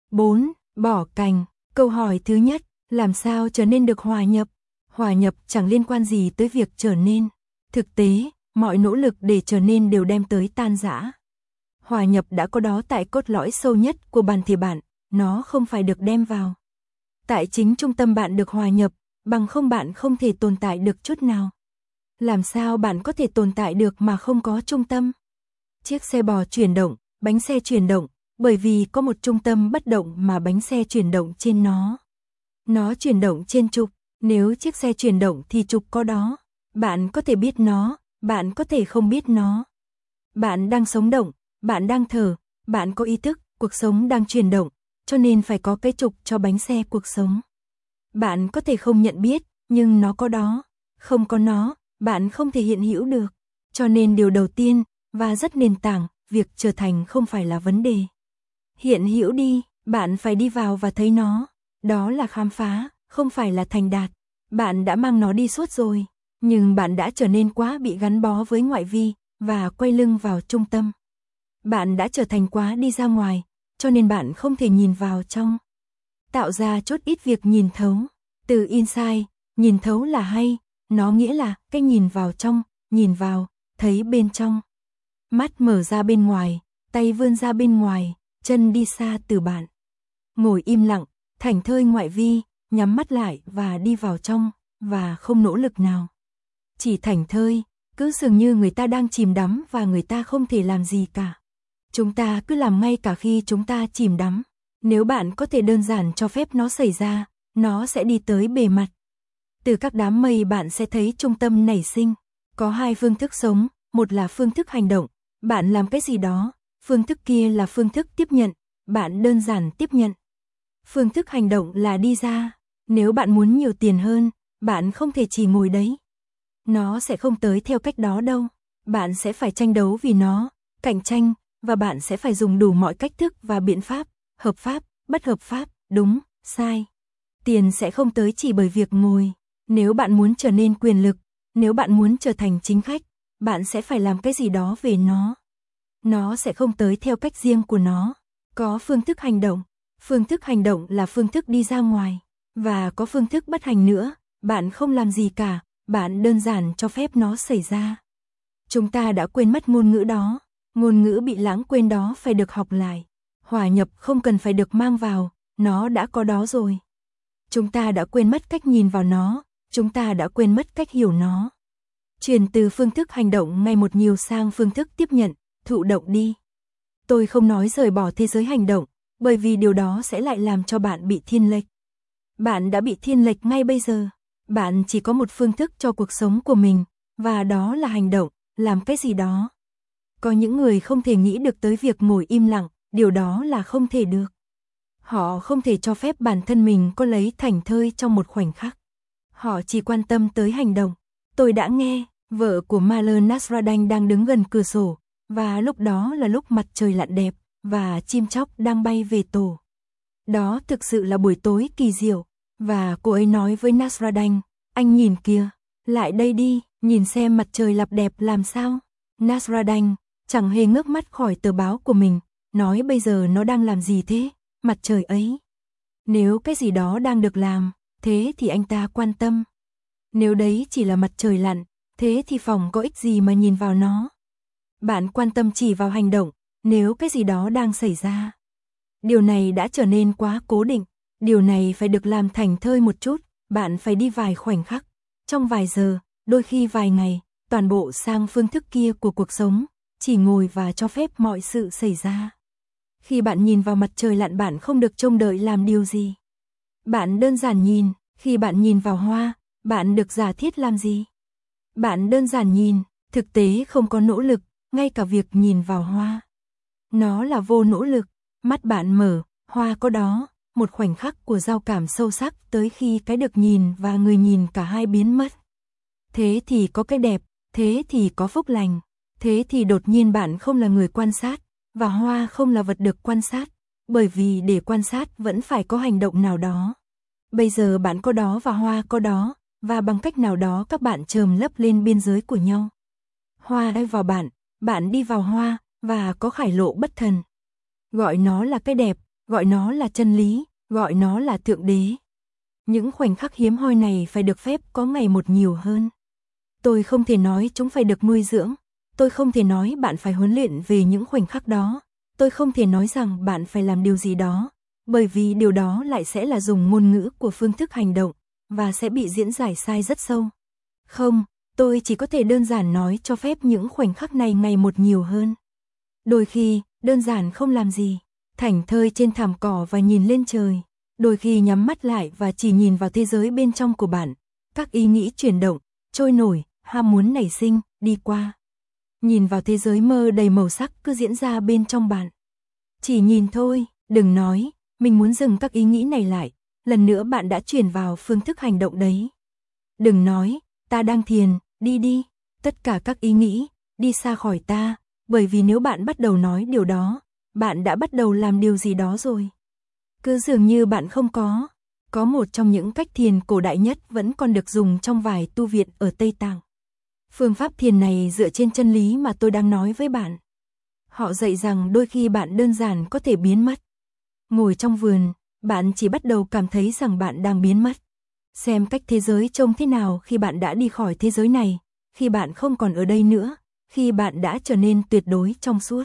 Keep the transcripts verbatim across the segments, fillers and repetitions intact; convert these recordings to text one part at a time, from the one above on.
bốn. Bỏ cành. Câu hỏi thứ nhất, làm sao trở nên được hòa nhập? Hòa nhập chẳng liên quan gì tới việc trở nên. Thực tế, mọi nỗ lực để trở nên đều đem tới tan rã. Hòa nhập đã có đó tại cốt lõi sâu nhất của bản thể bạn, nó không phải được đem vào. Tại chính trung tâm bạn được hòa nhập, bằng không bạn không thể tồn tại được chút nào. Làm sao bạn có thể tồn tại được mà không có trung tâm? Chiếc xe bò chuyển động, bánh xe chuyển động, bởi vì có một trung tâm bất động mà bánh xe chuyển động trên nó. Nó chuyển động trên trục, nếu chiếc xe chuyển động thì trục có đó. Bạn có thể biết nó, bạn có thể không biết nó. Bạn đang sống động, bạn đang thở, bạn có ý thức, cuộc sống đang chuyển động, cho nên phải có cái trục cho bánh xe cuộc sống. Bạn có thể không nhận biết, nhưng nó có đó. Không có nó, bạn không thể hiện hữu được. Cho nên điều đầu tiên, và rất nền tảng, việc trở thành không phải là vấn đề. Hiện hữu đi, bạn phải đi vào và thấy nó. Đó là khám phá, không phải là thành đạt. Bạn đã mang nó đi suốt rồi, nhưng bạn đã trở nên quá bị gắn bó với ngoại vi, và quay lưng vào trung tâm. Bạn đã trở thành quá đi ra ngoài, cho nên bạn không thể nhìn vào trong. Tạo ra chút ít việc nhìn thấu. Từ insight, nhìn thấu là hay, nó nghĩa là cái nhìn vào trong, nhìn vào, thấy bên trong. Mắt mở ra bên ngoài, tay vươn ra bên ngoài, chân đi xa từ bạn. Ngồi im lặng, thảnh thơi ngoại vi, nhắm mắt lại và đi vào trong, và không nỗ lực nào. Chỉ thảnh thơi, cứ dường như người ta đang chìm đắm và người ta không thể làm gì cả. Chúng ta cứ làm ngay cả khi chúng ta chìm đắm. Nếu bạn có thể đơn giản cho phép nó xảy ra, nó sẽ đi tới bề mặt. Từ các đám mây bạn sẽ thấy trung tâm nảy sinh. Có hai phương thức sống, một là phương thức hành động, bạn làm cái gì đó, phương thức kia là phương thức tiếp nhận, bạn đơn giản tiếp nhận. Phương thức hành động là đi ra, nếu bạn muốn nhiều tiền hơn, bạn không thể chỉ ngồi đấy. Nó sẽ không tới theo cách đó đâu, bạn sẽ phải tranh đấu vì nó, cạnh tranh, và bạn sẽ phải dùng đủ mọi cách thức và biện pháp, hợp pháp, bất hợp pháp, đúng, sai. Tiền sẽ không tới chỉ bởi việc ngồi. Nếu bạn muốn trở nên quyền lực, nếu bạn muốn trở thành chính khách, bạn sẽ phải làm cái gì đó về nó. Nó sẽ không tới theo cách riêng của nó. Có phương thức hành động. Phương thức hành động là phương thức đi ra ngoài. Và có phương thức bất hành nữa. Bạn không làm gì cả, bạn đơn giản cho phép nó xảy ra. Chúng ta đã quên mất ngôn ngữ đó. Ngôn ngữ bị lãng quên đó phải được học lại. Hòa nhập không cần phải được mang vào, nó đã có đó rồi. Chúng ta đã quên mất cách nhìn vào nó, chúng ta đã quên mất cách hiểu nó. Chuyển từ phương thức hành động ngày một nhiều sang phương thức tiếp nhận, thụ động đi. Tôi không nói rời bỏ thế giới hành động, bởi vì điều đó sẽ lại làm cho bạn bị thiên lệch. Bạn đã bị thiên lệch ngay bây giờ. Bạn chỉ có một phương thức cho cuộc sống của mình, và đó là hành động, làm cái gì đó. Có những người không thể nghĩ được tới việc ngồi im lặng, điều đó là không thể được. Họ không thể cho phép bản thân mình có lấy thảnh thơi trong một khoảnh khắc. Họ chỉ quan tâm tới hành động. Tôi đã nghe, vợ của Maler Nasrallah đang đứng gần cửa sổ, và lúc đó là lúc mặt trời lặn đẹp, và chim chóc đang bay về tổ. Đó thực sự là buổi tối kỳ diệu, và cô ấy nói với Nasrallah, anh nhìn kìa, lại đây đi, nhìn xem mặt trời lặn đẹp làm sao. Nasrallah chẳng hề ngước mắt khỏi tờ báo của mình, nói bây giờ nó đang làm gì thế, mặt trời ấy. Nếu cái gì đó đang được làm, thế thì anh ta quan tâm. Nếu đấy chỉ là mặt trời lặn, thế thì phòng có ích gì mà nhìn vào nó. Bạn quan tâm chỉ vào hành động, nếu cái gì đó đang xảy ra. Điều này đã trở nên quá cố định, điều này phải được làm thảnh thơi một chút, bạn phải đi vài khoảnh khắc, trong vài giờ, đôi khi vài ngày, toàn bộ sang phương thức kia của cuộc sống, chỉ ngồi và cho phép mọi sự xảy ra. Khi bạn nhìn vào mặt trời lặn bạn không được trông đợi làm điều gì. Bạn đơn giản nhìn, khi bạn nhìn vào hoa, bạn được giả thiết làm gì? Bạn đơn giản nhìn, thực tế không có nỗ lực, ngay cả việc nhìn vào hoa. Nó là vô nỗ lực, mắt bạn mở, hoa có đó, một khoảnh khắc của giao cảm sâu sắc tới khi cái được nhìn và người nhìn cả hai biến mất. Thế thì có cái đẹp, thế thì có phúc lành, thế thì đột nhiên bạn không là người quan sát, và hoa không là vật được quan sát, bởi vì để quan sát vẫn phải có hành động nào đó. Bây giờ bạn có đó và hoa có đó, và bằng cách nào đó các bạn chồm lấp lên biên giới của nhau. Hoa đi vào bạn, bạn đi vào hoa, và có khải lộ bất thần. Gọi nó là cái đẹp, gọi nó là chân lý, gọi nó là thượng đế. Những khoảnh khắc hiếm hoi này phải được phép có ngày một nhiều hơn. Tôi không thể nói chúng phải được nuôi dưỡng, tôi không thể nói bạn phải huấn luyện về những khoảnh khắc đó, tôi không thể nói rằng bạn phải làm điều gì đó, bởi vì điều đó lại sẽ là dùng ngôn ngữ của phương thức hành động, và sẽ bị diễn giải sai rất sâu. Không, tôi chỉ có thể đơn giản nói cho phép những khoảnh khắc này ngày một nhiều hơn. Đôi khi, đơn giản không làm gì, thảnh thơi trên thảm cỏ và nhìn lên trời. Đôi khi nhắm mắt lại và chỉ nhìn vào thế giới bên trong của bạn. Các ý nghĩ chuyển động, trôi nổi, ham muốn nảy sinh, đi qua. Nhìn vào thế giới mơ đầy màu sắc cứ diễn ra bên trong bạn. Chỉ nhìn thôi, đừng nói, mình muốn dừng các ý nghĩ này lại. Lần nữa bạn đã chuyển vào phương thức hành động đấy. Đừng nói, ta đang thiền, đi đi. Tất cả các ý nghĩ, đi xa khỏi ta. Bởi vì nếu bạn bắt đầu nói điều đó, bạn đã bắt đầu làm điều gì đó rồi. Cứ dường như bạn không có. Có một trong những cách thiền cổ đại nhất vẫn còn được dùng trong vài tu viện ở Tây Tạng. Phương pháp thiền này dựa trên chân lý mà tôi đang nói với bạn. Họ dạy rằng đôi khi bạn đơn giản có thể biến mất. Ngồi trong vườn, bạn chỉ bắt đầu cảm thấy rằng bạn đang biến mất. Xem cách thế giới trông thế nào khi bạn đã đi khỏi thế giới này, khi bạn không còn ở đây nữa, khi bạn đã trở nên tuyệt đối trong suốt.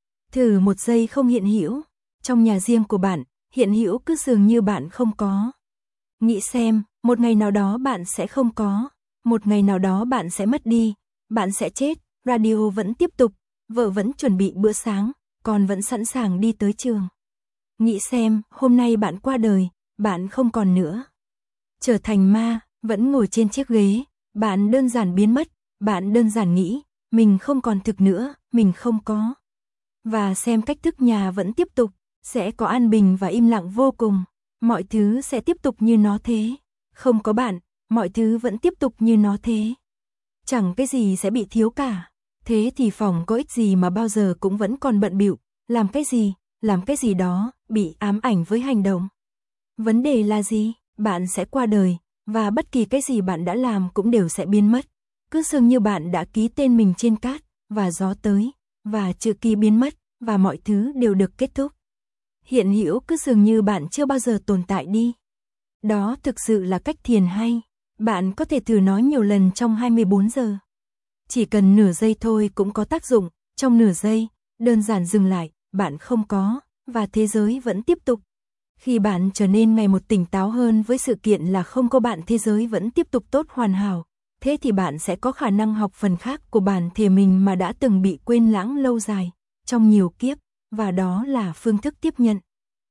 Thử một giây không hiện hữu, trong nhà riêng của bạn, hiện hữu cứ dường như bạn không có. Nghĩ xem, một ngày nào đó bạn sẽ không có, một ngày nào đó bạn sẽ mất đi, bạn sẽ chết, radio vẫn tiếp tục, vợ vẫn chuẩn bị bữa sáng, con vẫn sẵn sàng đi tới trường. Nghĩ xem, hôm nay bạn qua đời, bạn không còn nữa. Trở thành ma, vẫn ngồi trên chiếc ghế, bạn đơn giản biến mất, bạn đơn giản nghĩ, mình không còn thực nữa, mình không có. Và xem cách thức nhà vẫn tiếp tục, sẽ có an bình và im lặng vô cùng, mọi thứ sẽ tiếp tục như nó thế. Không có bạn, mọi thứ vẫn tiếp tục như nó thế. Chẳng cái gì sẽ bị thiếu cả. Thế thì phòng có ích gì mà bao giờ cũng vẫn còn bận bịu, làm cái gì, làm cái gì đó, bị ám ảnh với hành động. Vấn đề là gì? Bạn sẽ qua đời, và bất kỳ cái gì bạn đã làm cũng đều sẽ biến mất. Cứ dường như bạn đã ký tên mình trên cát, và gió tới, và chữ ký biến mất, và mọi thứ đều được kết thúc. Hiện hữu cứ dường như bạn chưa bao giờ tồn tại đi. Đó thực sự là cách thiền hay. Bạn có thể thử nói nhiều lần trong hai mươi bốn giờ. Chỉ cần nửa giây thôi cũng có tác dụng. Trong nửa giây, đơn giản dừng lại, bạn không có, và thế giới vẫn tiếp tục. Khi bạn trở nên ngày một tỉnh táo hơn với sự kiện là không có bạn, thế giới vẫn tiếp tục tốt hoàn hảo. Thế thì bạn sẽ có khả năng học phần khác của bản thể mình mà đã từng bị quên lãng lâu dài, trong nhiều kiếp, và đó là phương thức tiếp nhận.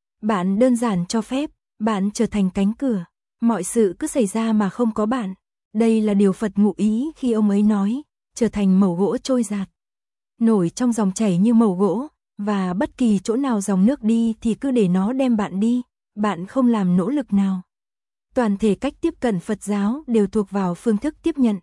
Bạn đơn giản cho phép, bạn trở thành cánh cửa, mọi sự cứ xảy ra mà không có bạn. Đây là điều Phật ngụ ý khi ông ấy nói, trở thành mẩu gỗ trôi dạt. Nổi trong dòng chảy như mẩu gỗ, và bất kỳ chỗ nào dòng nước đi thì cứ để nó đem bạn đi, bạn không làm nỗ lực nào. Toàn thể cách tiếp cận Phật giáo đều thuộc vào phương thức tiếp nhận.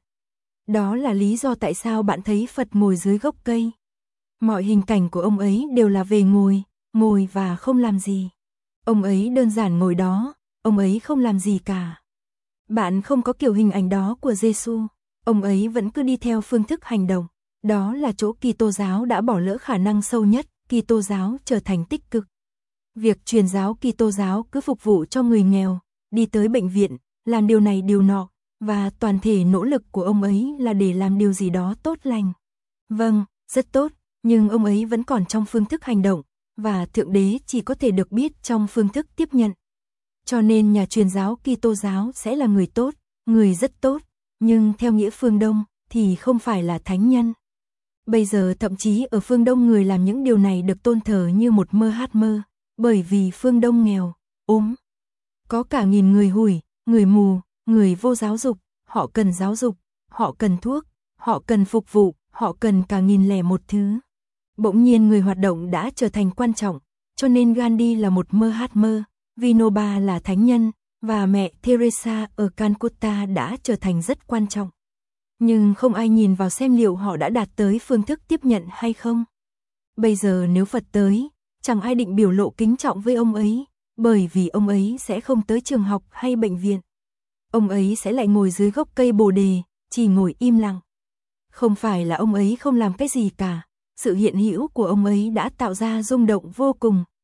Đó là lý do tại sao bạn thấy Phật ngồi dưới gốc cây. Mọi hình cảnh của ông ấy đều là về ngồi, ngồi và không làm gì. Ông ấy đơn giản ngồi đó, ông ấy không làm gì cả. Bạn không có kiểu hình ảnh đó của Giêsu, ông ấy vẫn cứ đi theo phương thức hành động. Đó là chỗ Kitô giáo đã bỏ lỡ khả năng sâu nhất, Kitô giáo trở thành tích cực. Việc truyền giáo Kitô giáo cứ phục vụ cho người nghèo, đi tới bệnh viện, làm điều này điều nọ, và toàn thể nỗ lực của ông ấy là để làm điều gì đó tốt lành. Vâng, rất tốt, nhưng ông ấy vẫn còn trong phương thức hành động, và Thượng Đế chỉ có thể được biết trong phương thức tiếp nhận. Cho nên nhà truyền giáo Kitô giáo sẽ là người tốt, người rất tốt, nhưng theo nghĩa phương Đông thì không phải là thánh nhân. Bây giờ thậm chí ở phương Đông người làm những điều này được tôn thờ như một mơ hát mơ, bởi vì phương Đông nghèo, ốm. Có cả nghìn người hủi, người mù, người vô giáo dục, họ cần giáo dục, họ cần thuốc, họ cần phục vụ, họ cần cả nghìn lẻ một thứ. Bỗng nhiên người hoạt động đã trở thành quan trọng, cho nên Gandhi là một mơ hát mơ, Vinoba là thánh nhân, và mẹ Teresa ở Calcutta đã trở thành rất quan trọng. Nhưng không ai nhìn vào xem liệu họ đã đạt tới phương thức tiếp nhận hay không. Bây giờ nếu Phật tới, chẳng ai định biểu lộ kính trọng với ông ấy, bởi vì ông ấy sẽ không tới trường học hay bệnh viện. Ông ấy sẽ lại ngồi dưới gốc cây Bồ đề, chỉ ngồi im lặng. Không phải là ông ấy không làm cái gì cả, sự hiện hữu của ông ấy đã tạo ra rung động vô cùng,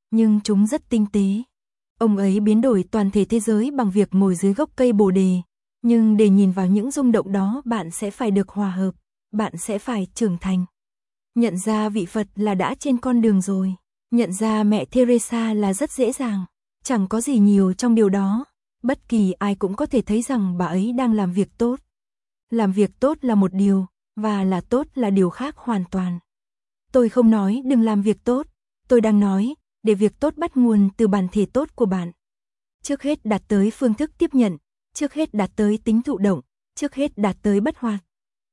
nhưng chúng rất tinh tế. Ông ấy biến đổi toàn thể thế giới bằng việc ngồi dưới gốc cây Bồ đề, nhưng để nhìn vào những rung động đó bạn sẽ phải được hòa hợp, bạn sẽ phải trưởng thành. Nhận ra vị Phật là đã trên con đường rồi, nhận ra mẹ Teresa là rất dễ dàng, chẳng có gì nhiều trong điều đó, bất kỳ ai cũng có thể thấy rằng bà ấy đang làm việc tốt. Làm việc tốt là một điều, và là tốt là điều khác hoàn toàn. Tôi không nói đừng làm việc tốt, tôi đang nói, để việc tốt bắt nguồn từ bản thể tốt của bạn. Trước hết đạt tới phương thức tiếp nhận, trước hết đạt tới tính thụ động, trước hết đạt tới bất hoạt.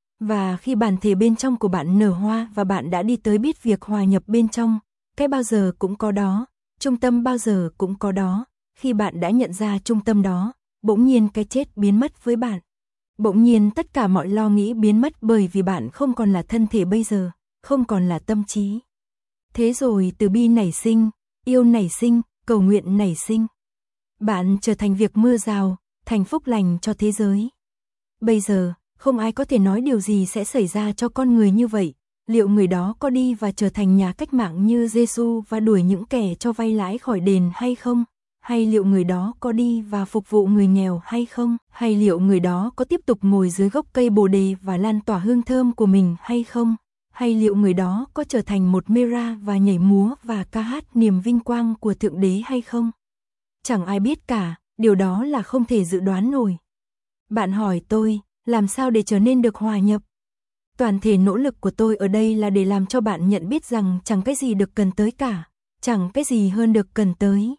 Và khi bản thể bên trong của bạn nở hoa và bạn đã đi tới biết việc hòa nhập bên trong, cái bao giờ cũng có đó, trung tâm bao giờ cũng có đó, khi bạn đã nhận ra trung tâm đó, bỗng nhiên cái chết biến mất với bạn. Bỗng nhiên tất cả mọi lo nghĩ biến mất bởi vì bạn không còn là thân thể bây giờ, không còn là tâm trí. Thế rồi từ bi nảy sinh, yêu nảy sinh, cầu nguyện nảy sinh. Bạn trở thành việc mưa rào, thành phúc lành cho thế giới. Bây giờ, không ai có thể nói điều gì sẽ xảy ra cho con người như vậy. Liệu người đó có đi và trở thành nhà cách mạng như Giêsu và đuổi những kẻ cho vay lãi khỏi đền hay không? Hay liệu người đó có đi và phục vụ người nghèo hay không? Hay liệu người đó có tiếp tục ngồi dưới gốc cây Bồ đề và lan tỏa hương thơm của mình hay không? Hay liệu người đó có trở thành một Mera và nhảy múa và ca hát niềm vinh quang của Thượng Đế hay không? Chẳng ai biết cả, điều đó là không thể dự đoán nổi. Bạn hỏi tôi, làm sao để trở nên được hòa nhập? Toàn thể nỗ lực của tôi ở đây là để làm cho bạn nhận biết rằng chẳng cái gì được cần tới cả, chẳng cái gì hơn được cần tới.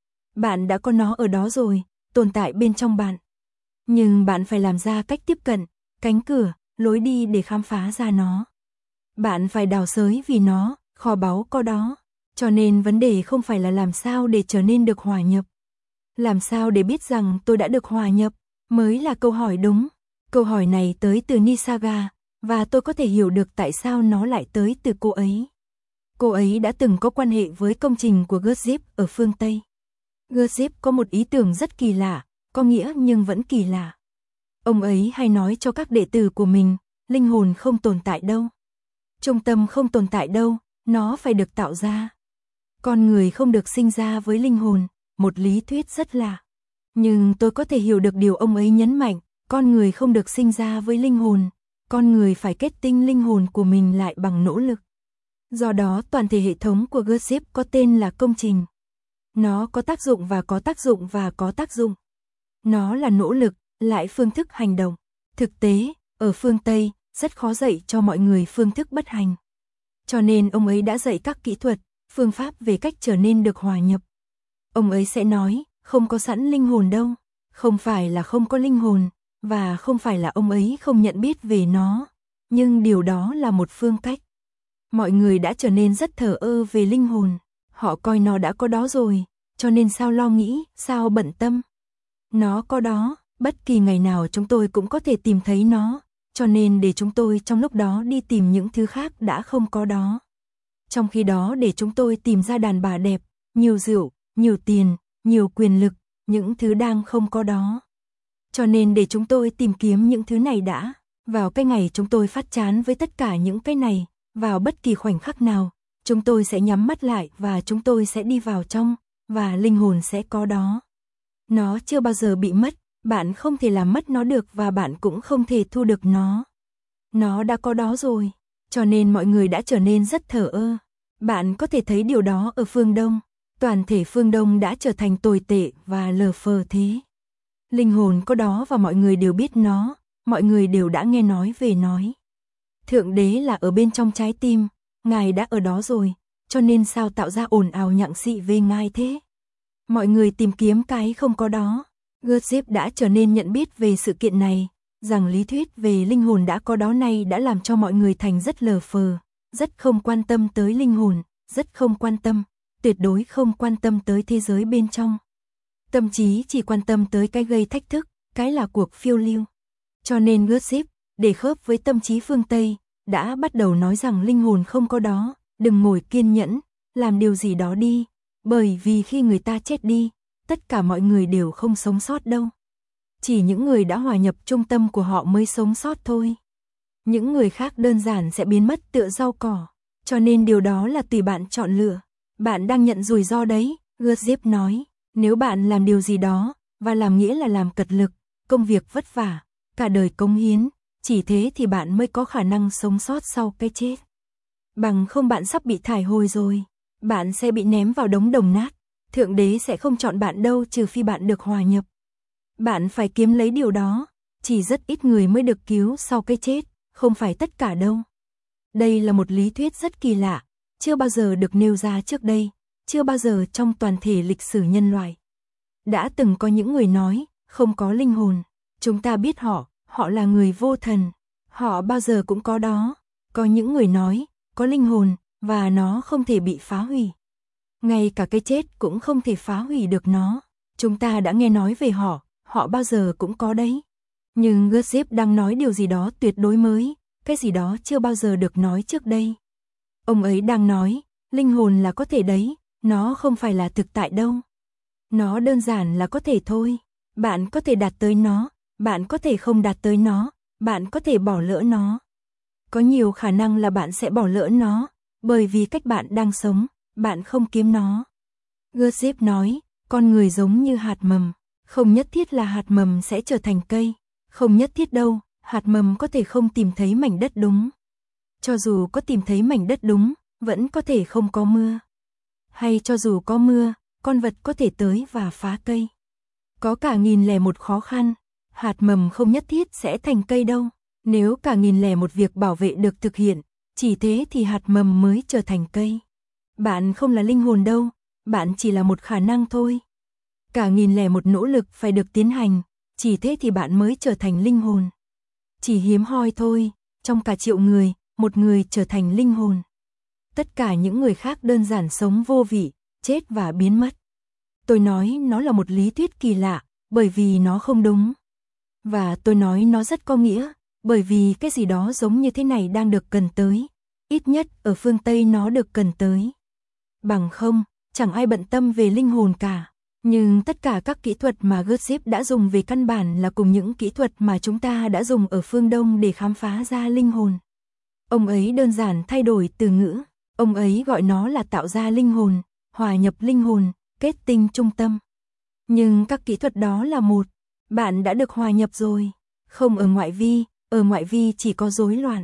Bạn đã có nó ở đó rồi, tồn tại bên trong bạn. Nhưng bạn phải làm ra cách tiếp cận, cánh cửa, lối đi để khám phá ra nó. Bạn phải đào xới vì nó, kho báu có đó. Cho nên vấn đề không phải là làm sao để trở nên được hòa nhập. Làm sao để biết rằng tôi đã được hòa nhập, mới là câu hỏi đúng. Câu hỏi này tới từ Nisaga, và tôi có thể hiểu được tại sao nó lại tới từ cô ấy. Cô ấy đã từng có quan hệ với công trình của Gurdjieff ở phương Tây. Gurdjieff có một ý tưởng rất kỳ lạ, có nghĩa nhưng vẫn kỳ lạ. Ông ấy hay nói cho các đệ tử của mình, linh hồn không tồn tại đâu. Trung tâm không tồn tại đâu, nó phải được tạo ra. Con người không được sinh ra với linh hồn, một lý thuyết rất lạ. Nhưng tôi có thể hiểu được điều ông ấy nhấn mạnh, con người không được sinh ra với linh hồn, con người phải kết tinh linh hồn của mình lại bằng nỗ lực. Do đó toàn thể hệ thống của Gurdjieff có tên là công trình. Nó có tác dụng và có tác dụng và có tác dụng. Nó là nỗ lực, lại phương thức hành động. Thực tế, ở phương Tây, rất khó dạy cho mọi người phương thức bất hành. Cho nên ông ấy đã dạy các kỹ thuật, phương pháp về cách trở nên được hòa nhập. Ông ấy sẽ nói, không có sẵn linh hồn đâu, không phải là không có linh hồn, và không phải là ông ấy không nhận biết về nó, nhưng điều đó là một phương cách. Mọi người đã trở nên rất thờ ơ về linh hồn, họ coi nó đã có đó rồi, cho nên sao lo nghĩ, sao bận tâm. Nó có đó, bất kỳ ngày nào chúng tôi cũng có thể tìm thấy nó, cho nên để chúng tôi trong lúc đó đi tìm những thứ khác đã không có đó. Trong khi đó để chúng tôi tìm ra đàn bà đẹp, nhiều rượu, nhiều tiền, nhiều quyền lực, những thứ đang không có đó. Cho nên để chúng tôi tìm kiếm những thứ này đã, vào cái ngày chúng tôi phát chán với tất cả những cái này, vào bất kỳ khoảnh khắc nào, chúng tôi sẽ nhắm mắt lại và chúng tôi sẽ đi vào trong, và linh hồn sẽ có đó. Nó chưa bao giờ bị mất, bạn không thể làm mất nó được và bạn cũng không thể thu được nó. Nó đã có đó rồi, cho nên mọi người đã trở nên rất thờ ơ. Bạn có thể thấy điều đó ở phương Đông, toàn thể phương Đông đã trở thành tồi tệ và lờ phờ thế. Linh hồn có đó và mọi người đều biết nó, mọi người đều đã nghe nói về nói. Thượng Đế là ở bên trong trái tim, Ngài đã ở đó rồi, cho nên sao tạo ra ồn ào nhặng xị về Ngài thế? Mọi người tìm kiếm cái không có đó. Gurdjieff đã trở nên nhận biết về sự kiện này, rằng lý thuyết về linh hồn đã có đó này đã làm cho mọi người thành rất lờ phờ, rất không quan tâm tới linh hồn, rất không quan tâm, tuyệt đối không quan tâm tới thế giới bên trong. Tâm trí chỉ quan tâm tới cái gây thách thức, cái là cuộc phiêu lưu. Cho nên Gurdjieff, để khớp với tâm trí phương Tây, đã bắt đầu nói rằng linh hồn không có đó, đừng ngồi kiên nhẫn, làm điều gì đó đi, bởi vì khi người ta chết đi, tất cả mọi người đều không sống sót đâu. Chỉ những người đã hòa nhập trung tâm của họ mới sống sót thôi. Những người khác đơn giản sẽ biến mất tựa rau cỏ, cho nên điều đó là tùy bạn chọn lựa. Bạn đang nhận rủi ro đấy, Gertrude nói. Nếu bạn làm điều gì đó, và làm nghĩa là làm cật lực, công việc vất vả, cả đời cống hiến, chỉ thế thì bạn mới có khả năng sống sót sau cái chết. Bằng không bạn sắp bị thải hồi rồi. Bạn sẽ bị ném vào đống đồng nát. Thượng đế sẽ không chọn bạn đâu trừ phi bạn được hòa nhập. Bạn phải kiếm lấy điều đó. Chỉ rất ít người mới được cứu sau cái chết, không phải tất cả đâu. Đây là một lý thuyết rất kỳ lạ, chưa bao giờ được nêu ra trước đây, chưa bao giờ trong toàn thể lịch sử nhân loại. Đã từng có những người nói, không có linh hồn. Chúng ta biết họ, họ là người vô thần. Họ bao giờ cũng có đó. Có những người nói, có linh hồn, và nó không thể bị phá hủy. Ngay cả cái chết cũng không thể phá hủy được nó. Chúng ta đã nghe nói về họ, họ bao giờ cũng có đấy. Nhưng Gertrude đang nói điều gì đó tuyệt đối mới, cái gì đó chưa bao giờ được nói trước đây. Ông ấy đang nói, linh hồn là có thể đấy, nó không phải là thực tại đâu. Nó đơn giản là có thể thôi. Bạn có thể đạt tới nó, bạn có thể không đạt tới nó, bạn có thể bỏ lỡ nó. Có nhiều khả năng là bạn sẽ bỏ lỡ nó, bởi vì cách bạn đang sống, bạn không kiếm nó. Gertrude nói, con người giống như hạt mầm, không nhất thiết là hạt mầm sẽ trở thành cây, không nhất thiết đâu, hạt mầm có thể không tìm thấy mảnh đất đúng. Cho dù có tìm thấy mảnh đất đúng, vẫn có thể không có mưa. Hay cho dù có mưa, con vật có thể tới và phá cây. Có cả nghìn lẻ một khó khăn, hạt mầm không nhất thiết sẽ thành cây đâu. Nếu cả nghìn lẻ một việc bảo vệ được thực hiện, chỉ thế thì hạt mầm mới trở thành cây. Bạn không là linh hồn đâu, bạn chỉ là một khả năng thôi. Cả nghìn lẻ một nỗ lực phải được tiến hành, chỉ thế thì bạn mới trở thành linh hồn. Chỉ hiếm hoi thôi, trong cả triệu người, một người trở thành linh hồn. Tất cả những người khác đơn giản sống vô vị, chết và biến mất. Tôi nói nó là một lý thuyết kỳ lạ, bởi vì nó không đúng. Và tôi nói nó rất có nghĩa, bởi vì cái gì đó giống như thế này đang được cần tới. Ít nhất ở phương Tây nó được cần tới. Bằng không, chẳng ai bận tâm về linh hồn cả. Nhưng tất cả các kỹ thuật mà Gertrude đã dùng về căn bản là cùng những kỹ thuật mà chúng ta đã dùng ở phương Đông để khám phá ra linh hồn. Ông ấy đơn giản thay đổi từ ngữ. Ông ấy gọi nó là tạo ra linh hồn, hòa nhập linh hồn, kết tinh trung tâm. Nhưng các kỹ thuật đó là một. Bạn đã được hòa nhập rồi. Không ở ngoại vi, ở ngoại vi chỉ có rối loạn.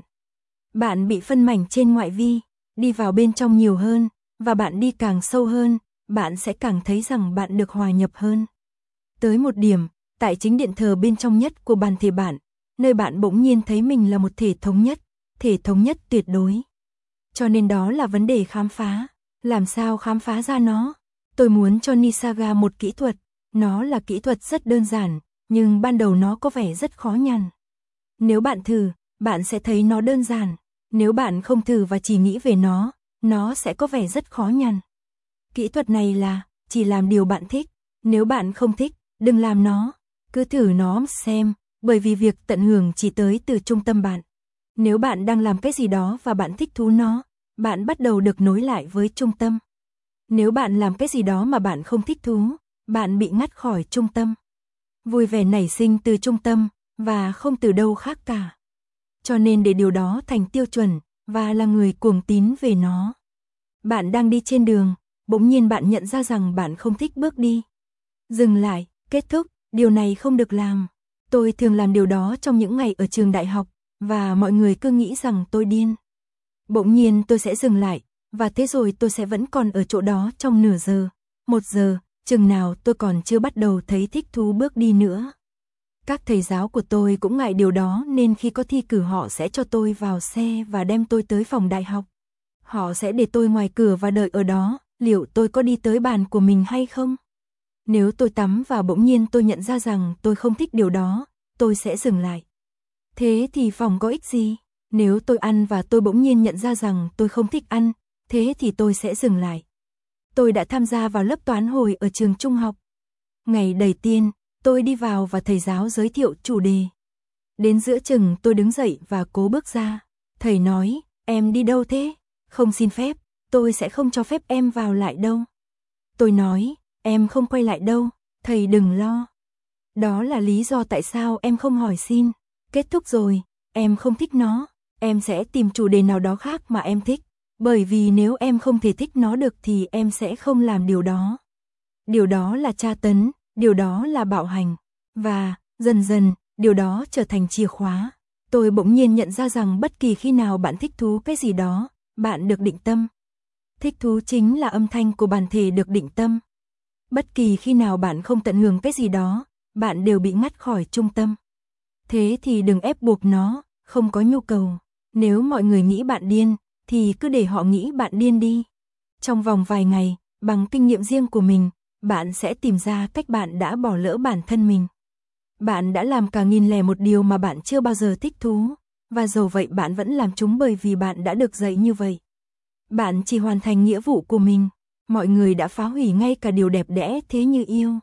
Bạn bị phân mảnh trên ngoại vi, đi vào bên trong nhiều hơn, và bạn đi càng sâu hơn, bạn sẽ càng thấy rằng bạn được hòa nhập hơn. Tới một điểm, tại chính điện thờ bên trong nhất của bản thể bạn, nơi bạn bỗng nhiên thấy mình là một thể thống nhất, thể thống nhất tuyệt đối. Cho nên đó là vấn đề khám phá. Làm sao khám phá ra nó? Tôi muốn cho Nisaga một kỹ thuật. Nó là kỹ thuật rất đơn giản, nhưng ban đầu nó có vẻ rất khó nhằn. Nếu bạn thử, bạn sẽ thấy nó đơn giản. Nếu bạn không thử và chỉ nghĩ về nó, nó sẽ có vẻ rất khó nhằn. Kỹ thuật này là, chỉ làm điều bạn thích. Nếu bạn không thích, đừng làm nó. Cứ thử nó xem, bởi vì việc tận hưởng chỉ tới từ trung tâm bạn. Nếu bạn đang làm cái gì đó và bạn thích thú nó, bạn bắt đầu được nối lại với trung tâm. Nếu bạn làm cái gì đó mà bạn không thích thú, bạn bị ngắt khỏi trung tâm. Vui vẻ nảy sinh từ trung tâm, và không từ đâu khác cả. Cho nên để điều đó thành tiêu chuẩn, và là người cuồng tín về nó. Bạn đang đi trên đường, bỗng nhiên bạn nhận ra rằng bạn không thích bước đi. Dừng lại, kết thúc, điều này không được làm. Tôi thường làm điều đó trong những ngày ở trường đại học, và mọi người cứ nghĩ rằng tôi điên. Bỗng nhiên tôi sẽ dừng lại, và thế rồi tôi sẽ vẫn còn ở chỗ đó trong nửa giờ, một giờ, chừng nào tôi còn chưa bắt đầu thấy thích thú bước đi nữa. Các thầy giáo của tôi cũng ngại điều đó nên khi có thi cử họ sẽ cho tôi vào xe và đem tôi tới phòng đại học. Họ sẽ để tôi ngoài cửa và đợi ở đó, liệu tôi có đi tới bàn của mình hay không? Nếu tôi tắm và bỗng nhiên tôi nhận ra rằng tôi không thích điều đó, tôi sẽ dừng lại. Thế thì phòng có ích gì? Nếu tôi ăn và tôi bỗng nhiên nhận ra rằng tôi không thích ăn, thế thì tôi sẽ dừng lại. Tôi đã tham gia vào lớp toán hồi ở trường trung học. Ngày đầu tiên, tôi đi vào và thầy giáo giới thiệu chủ đề. Đến giữa chừng tôi đứng dậy và cố bước ra. Thầy nói, em đi đâu thế? Không xin phép, tôi sẽ không cho phép em vào lại đâu. Tôi nói, em không quay lại đâu, thầy đừng lo. Đó là lý do tại sao em không hỏi xin. Kết thúc rồi, em không thích nó, em sẽ tìm chủ đề nào đó khác mà em thích. Bởi vì nếu em không thể thích nó được thì em sẽ không làm điều đó. Điều đó là tra tấn, điều đó là bạo hành. Và, dần dần, điều đó trở thành chìa khóa. Tôi bỗng nhiên nhận ra rằng bất kỳ khi nào bạn thích thú cái gì đó, bạn được định tâm. Thích thú chính là âm thanh của bản thể được định tâm. Bất kỳ khi nào bạn không tận hưởng cái gì đó, bạn đều bị ngắt khỏi trung tâm. Thế thì đừng ép buộc nó, không có nhu cầu. Nếu mọi người nghĩ bạn điên, thì cứ để họ nghĩ bạn điên đi. Trong vòng vài ngày, bằng kinh nghiệm riêng của mình, bạn sẽ tìm ra cách bạn đã bỏ lỡ bản thân mình. Bạn đã làm cả nghìn lẻ một điều mà bạn chưa bao giờ thích thú, và dầu vậy bạn vẫn làm chúng bởi vì bạn đã được dạy như vậy. Bạn chỉ hoàn thành nghĩa vụ của mình, mọi người đã phá hủy ngay cả điều đẹp đẽ thế như yêu.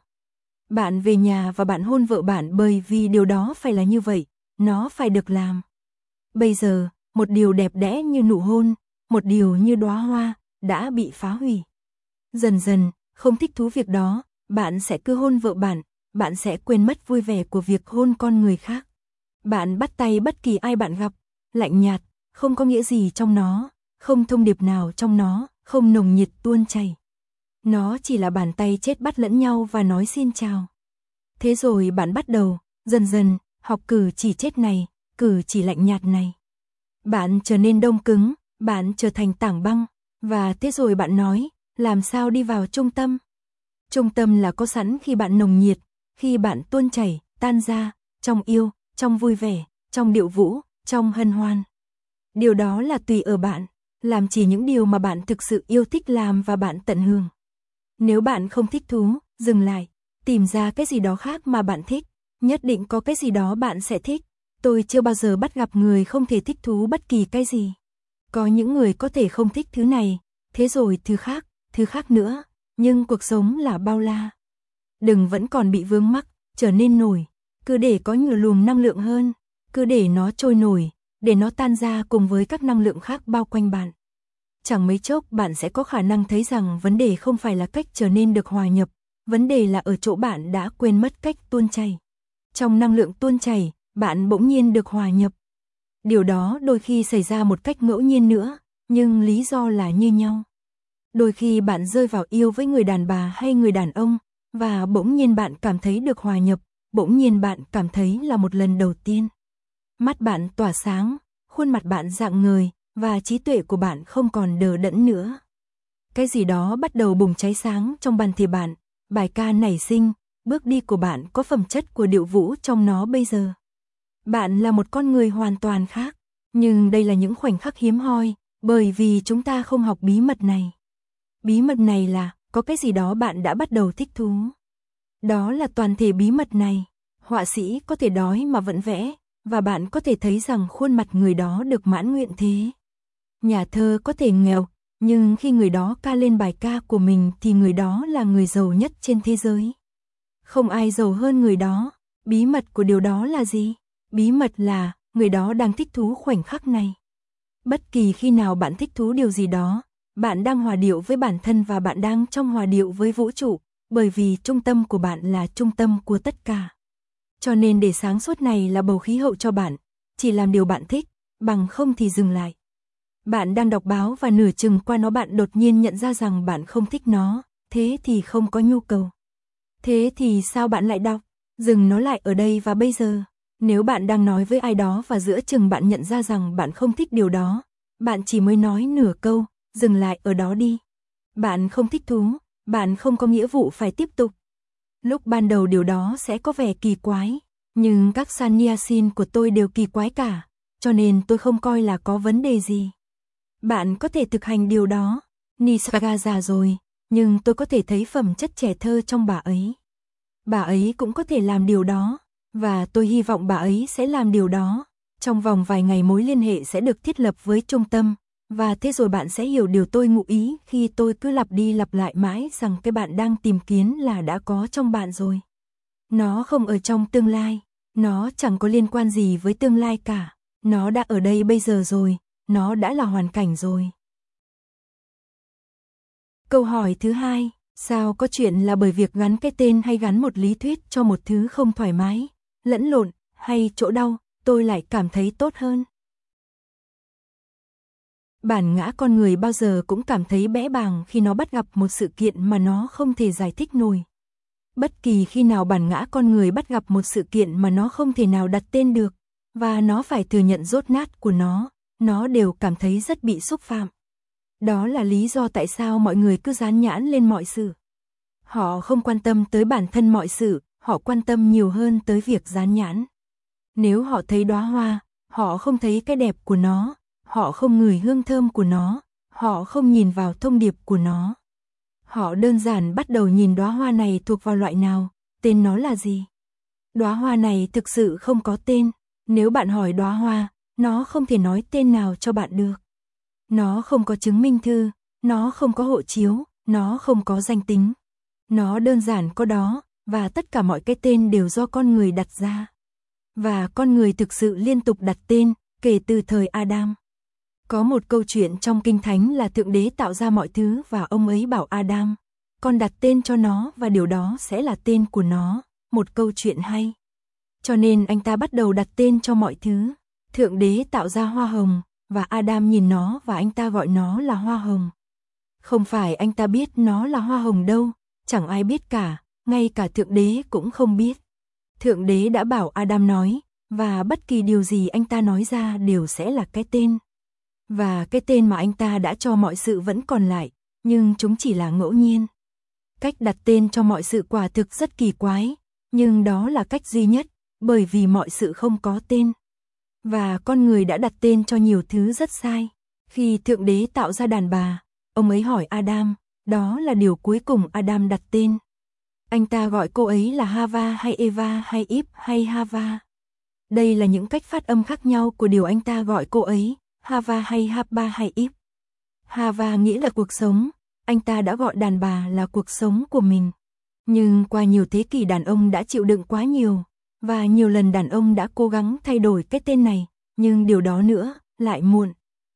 Bạn về nhà và bạn hôn vợ bạn bởi vì điều đó phải là như vậy, nó phải được làm. Bây giờ, một điều đẹp đẽ như nụ hôn, một điều như đóa hoa, đã bị phá hủy. Dần dần, không thích thú việc đó, bạn sẽ cứ hôn vợ bạn, bạn sẽ quên mất vui vẻ của việc hôn con người khác. Bạn bắt tay bất kỳ ai bạn gặp, lạnh nhạt, không có nghĩa gì trong nó, không thông điệp nào trong nó, không nồng nhiệt tuôn chảy. Nó chỉ là bàn tay chết bắt lẫn nhau và nói xin chào. Thế rồi bạn bắt đầu, dần dần, học cử chỉ chết này, cử chỉ lạnh nhạt này. Bạn trở nên đông cứng, bạn trở thành tảng băng, và thế rồi bạn nói, làm sao đi vào trung tâm? Trung tâm là có sẵn khi bạn nồng nhiệt, khi bạn tuôn chảy, tan ra, trong yêu, trong vui vẻ, trong điệu vũ, trong hân hoan. Điều đó là tùy ở bạn, làm chỉ những điều mà bạn thực sự yêu thích làm và bạn tận hưởng. Nếu bạn không thích thú, dừng lại, tìm ra cái gì đó khác mà bạn thích, nhất định có cái gì đó bạn sẽ thích. Tôi chưa bao giờ bắt gặp người không thể thích thú bất kỳ cái gì. Có những người có thể không thích thứ này, thế rồi thứ khác, thứ khác nữa, nhưng cuộc sống là bao la. Đừng vẫn còn bị vướng mắc, trở nên nổi, cứ để có nhiều luồng năng lượng hơn, cứ để nó trôi nổi, để nó tan ra cùng với các năng lượng khác bao quanh bạn. Chẳng mấy chốc bạn sẽ có khả năng thấy rằng vấn đề không phải là cách trở nên được hòa nhập, vấn đề là ở chỗ bạn đã quên mất cách tuôn chảy. Trong năng lượng tuôn chảy, bạn bỗng nhiên được hòa nhập. Điều đó đôi khi xảy ra một cách ngẫu nhiên nữa, nhưng lý do là như nhau. Đôi khi bạn rơi vào yêu với người đàn bà hay người đàn ông, và bỗng nhiên bạn cảm thấy được hòa nhập, bỗng nhiên bạn cảm thấy là một lần đầu tiên. Mắt bạn tỏa sáng, khuôn mặt bạn rạng ngời, và trí tuệ của bạn không còn đờ đẫn nữa. Cái gì đó bắt đầu bùng cháy sáng trong bản thể bạn, bài ca nảy sinh, bước đi của bạn có phẩm chất của điệu vũ trong nó bây giờ. Bạn là một con người hoàn toàn khác, nhưng đây là những khoảnh khắc hiếm hoi, bởi vì chúng ta không học bí mật này. Bí mật này là, có cái gì đó bạn đã bắt đầu thích thú. Đó là toàn thể bí mật này. Họa sĩ có thể đói mà vẫn vẽ, và bạn có thể thấy rằng khuôn mặt người đó được mãn nguyện thế. Nhà thơ có thể nghèo, nhưng khi người đó ca lên bài ca của mình thì người đó là người giàu nhất trên thế giới. Không ai giàu hơn người đó. Bí mật của điều đó là gì? Bí mật là, người đó đang thích thú khoảnh khắc này. Bất kỳ khi nào bạn thích thú điều gì đó, bạn đang hòa điệu với bản thân và bạn đang trong hòa điệu với vũ trụ, bởi vì trung tâm của bạn là trung tâm của tất cả. Cho nên để sáng suốt này là bầu khí hậu cho bạn, chỉ làm điều bạn thích, bằng không thì dừng lại. Bạn đang đọc báo và nửa chừng qua nó bạn đột nhiên nhận ra rằng bạn không thích nó, thế thì không có nhu cầu. Thế thì sao bạn lại đọc? Dừng nó lại ở đây và bây giờ. Nếu bạn đang nói với ai đó và giữa chừng bạn nhận ra rằng bạn không thích điều đó, bạn chỉ mới nói nửa câu, dừng lại ở đó đi. Bạn không thích thú, bạn không có nghĩa vụ phải tiếp tục. Lúc ban đầu điều đó sẽ có vẻ kỳ quái, nhưng các sannyasin của tôi đều kỳ quái cả, cho nên tôi không coi là có vấn đề gì. Bạn có thể thực hành điều đó. Nisarga già rồi, nhưng tôi có thể thấy phẩm chất trẻ thơ trong bà ấy. Bà ấy cũng có thể làm điều đó, và tôi hy vọng bà ấy sẽ làm điều đó. Trong vòng vài ngày mối liên hệ sẽ được thiết lập với trung tâm, và thế rồi bạn sẽ hiểu điều tôi ngụ ý khi tôi cứ lặp đi lặp lại mãi rằng cái bạn đang tìm kiếm là đã có trong bạn rồi. Nó không ở trong tương lai, nó chẳng có liên quan gì với tương lai cả, nó đã ở đây bây giờ rồi, nó đã là hoàn cảnh rồi. Câu hỏi thứ hai, sao có chuyện là bởi việc gắn cái tên hay gắn một lý thuyết cho một thứ không thoải mái, lẫn lộn, hay chỗ đau, tôi lại cảm thấy tốt hơn? Bản ngã con người bao giờ cũng cảm thấy bẽ bàng khi nó bắt gặp một sự kiện mà nó không thể giải thích nổi. Bất kỳ khi nào bản ngã con người bắt gặp một sự kiện mà nó không thể nào đặt tên được, và nó phải thừa nhận dốt nát của nó, nó đều cảm thấy rất bị xúc phạm. Đó là lý do tại sao mọi người cứ dán nhãn lên mọi sự. Họ không quan tâm tới bản thân mọi sự, họ quan tâm nhiều hơn tới việc dán nhãn. Nếu họ thấy đóa hoa, họ không thấy cái đẹp của nó, họ không ngửi hương thơm của nó, họ không nhìn vào thông điệp của nó. Họ đơn giản bắt đầu nhìn đóa hoa này thuộc vào loại nào, tên nó là gì. Đóa hoa này thực sự không có tên, nếu bạn hỏi đóa hoa, nó không thể nói tên nào cho bạn được. Nó không có chứng minh thư, nó không có hộ chiếu, nó không có danh tính. Nó đơn giản có đó, và tất cả mọi cái tên đều do con người đặt ra. Và con người thực sự liên tục đặt tên, kể từ thời Adam. Có một câu chuyện trong Kinh Thánh là Thượng Đế tạo ra mọi thứ và ông ấy bảo Adam, con đặt tên cho nó và điều đó sẽ là tên của nó, một câu chuyện hay. Cho nên anh ta bắt đầu đặt tên cho mọi thứ. Thượng Đế tạo ra hoa hồng, và Adam nhìn nó và anh ta gọi nó là hoa hồng. Không phải anh ta biết nó là hoa hồng đâu, chẳng ai biết cả, ngay cả Thượng Đế cũng không biết. Thượng Đế đã bảo Adam nói, và bất kỳ điều gì anh ta nói ra đều sẽ là cái tên. Và cái tên mà anh ta đã cho mọi sự vẫn còn lại, nhưng chúng chỉ là ngẫu nhiên. Cách đặt tên cho mọi sự quả thực rất kỳ quái, nhưng đó là cách duy nhất, bởi vì mọi sự không có tên. Và con người đã đặt tên cho nhiều thứ rất sai. Khi Thượng Đế tạo ra đàn bà, ông ấy hỏi Adam, đó là điều cuối cùng Adam đặt tên. Anh ta gọi cô ấy là Hava hay Eva hay Eve hay Hava. Đây là những cách phát âm khác nhau của điều anh ta gọi cô ấy, Hava hay Haba hay Eve. Hava nghĩa là cuộc sống, anh ta đã gọi đàn bà là cuộc sống của mình. Nhưng qua nhiều thế kỷ đàn ông đã chịu đựng quá nhiều, và nhiều lần đàn ông đã cố gắng thay đổi cái tên này, nhưng điều đó nữa, lại muộn.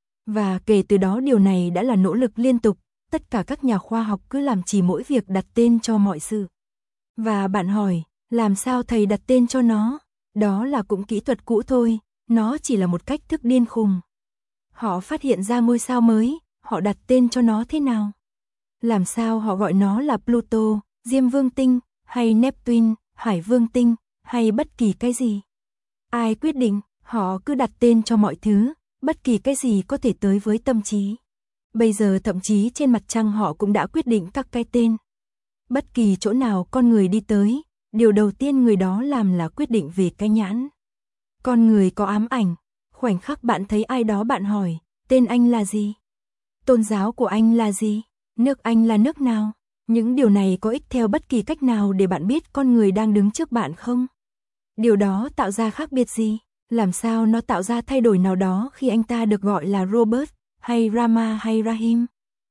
Và kể từ đó điều này đã là nỗ lực liên tục, tất cả các nhà khoa học cứ làm chỉ mỗi việc đặt tên cho mọi sự. Và bạn hỏi, làm sao thầy đặt tên cho nó? Đó là cũng kỹ thuật cũ thôi, nó chỉ là một cách thức điên khùng. Họ phát hiện ra ngôi sao mới, họ đặt tên cho nó thế nào? Làm sao họ gọi nó là Pluto, Diêm Vương Tinh, hay Neptune, Hải Vương Tinh, hay bất kỳ cái gì? Ai quyết định? Họ cứ đặt tên cho mọi thứ, bất kỳ cái gì có thể tới với tâm trí. Bây giờ thậm chí trên mặt trăng họ cũng đã quyết định các cái tên. Bất kỳ chỗ nào con người đi tới, điều đầu tiên người đó làm là quyết định về cái nhãn. Con người có ám ảnh, khoảnh khắc bạn thấy ai đó bạn hỏi, tên anh là gì? Tôn giáo của anh là gì? Nước anh là nước nào? Những điều này có ích theo bất kỳ cách nào để bạn biết con người đang đứng trước bạn không? Điều đó tạo ra khác biệt gì? Làm sao nó tạo ra thay đổi nào đó khi anh ta được gọi là Robert, hay Rama hay Rahim?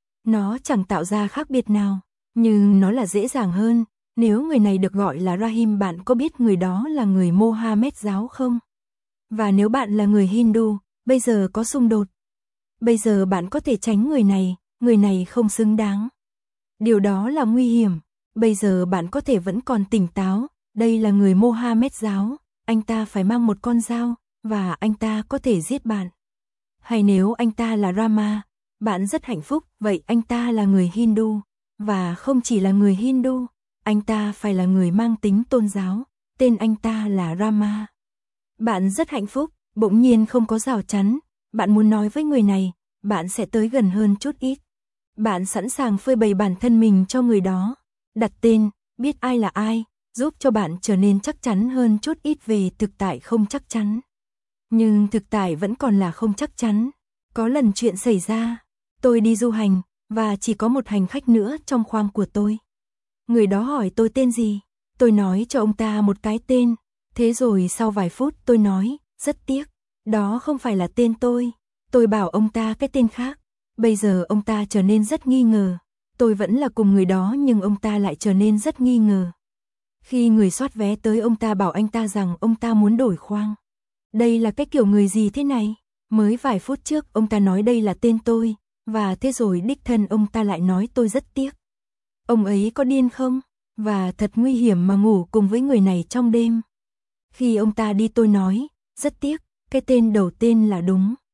Nó chẳng tạo ra khác biệt nào, nhưng nó là dễ dàng hơn. Nếu người này được gọi là Rahim, bạn có biết người đó là người Mohammed giáo không? Và nếu bạn là người Hindu, bây giờ có xung đột. Bây giờ bạn có thể tránh người này, người này không xứng đáng. Điều đó là nguy hiểm. Bây giờ bạn có thể vẫn còn tỉnh táo, đây là người Mohammed giáo, anh ta phải mang một con dao, và anh ta có thể giết bạn. Hay nếu anh ta là Rama, bạn rất hạnh phúc, vậy anh ta là người Hindu, và không chỉ là người Hindu, anh ta phải là người mang tính tôn giáo, tên anh ta là Rama. Bạn rất hạnh phúc, bỗng nhiên không có rào chắn, bạn muốn nói với người này, bạn sẽ tới gần hơn chút ít. Bạn sẵn sàng phơi bày bản thân mình cho người đó, đặt tên, biết ai là ai, giúp cho bạn trở nên chắc chắn hơn chút ít về thực tại không chắc chắn. Nhưng thực tại vẫn còn là không chắc chắn. Có lần chuyện xảy ra, tôi đi du hành, và chỉ có một hành khách nữa trong khoang của tôi. Người đó hỏi tôi tên gì, tôi nói cho ông ta một cái tên, thế rồi sau vài phút tôi nói, rất tiếc, đó không phải là tên tôi, tôi bảo ông ta cái tên khác. Bây giờ ông ta trở nên rất nghi ngờ, tôi vẫn là cùng người đó nhưng ông ta lại trở nên rất nghi ngờ. Khi người soát vé tới, ông ta bảo anh ta rằng ông ta muốn đổi khoang. Đây là cái kiểu người gì thế này? Mới vài phút trước ông ta nói đây là tên tôi, và thế rồi đích thân ông ta lại nói tôi rất tiếc. Ông ấy có điên không? Và thật nguy hiểm mà ngủ cùng với người này trong đêm. Khi ông ta đi tôi nói, rất tiếc, cái tên đầu tên là đúng.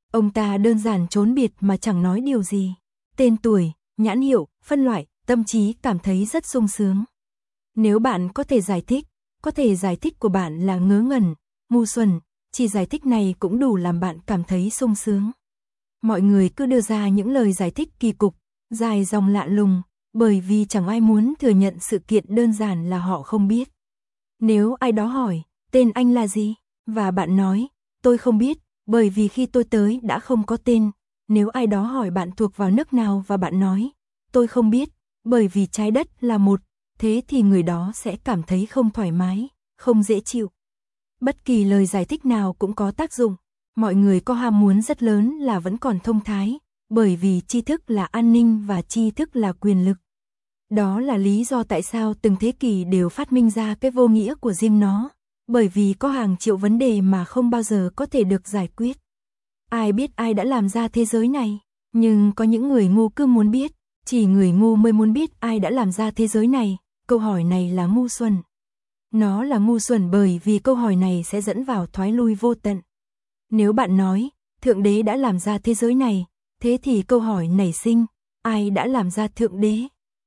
Ông ta đơn giản trốn biệt mà chẳng nói điều gì. Tên tuổi, nhãn hiệu, phân loại, tâm trí cảm thấy rất sung sướng. Nếu bạn có thể giải thích, có thể giải thích của bạn là ngớ ngẩn, ngu xuẩn, chỉ giải thích này cũng đủ làm bạn cảm thấy sung sướng. Mọi người cứ đưa ra những lời giải thích kỳ cục, dài dòng lạ lùng, bởi vì chẳng ai muốn thừa nhận sự kiện đơn giản là họ không biết. Nếu ai đó hỏi, tên anh là gì? Và bạn nói, tôi không biết, bởi vì khi tôi tới đã không có tên. Nếu ai đó hỏi bạn thuộc vào nước nào và bạn nói, tôi không biết, bởi vì trái đất là một, thế thì người đó sẽ cảm thấy không thoải mái, không dễ chịu. Bất kỳ lời giải thích nào cũng có tác dụng. Mọi người có ham muốn rất lớn là vẫn còn thông thái, bởi vì tri thức là an ninh và tri thức là quyền lực. Đó là lý do tại sao từng thế kỷ đều phát minh ra cái vô nghĩa của riêng nó, bởi vì có hàng triệu vấn đề mà không bao giờ có thể được giải quyết. Ai biết ai đã làm ra thế giới này, nhưng có những người ngu cứ muốn biết, chỉ người ngu mới muốn biết ai đã làm ra thế giới này. Câu hỏi này là ngu xuẩn. Nó là ngu xuẩn bởi vì câu hỏi này sẽ dẫn vào thoái lui vô tận. Nếu bạn nói, Thượng Đế đã làm ra thế giới này, thế thì câu hỏi nảy sinh, ai đã làm ra Thượng Đế?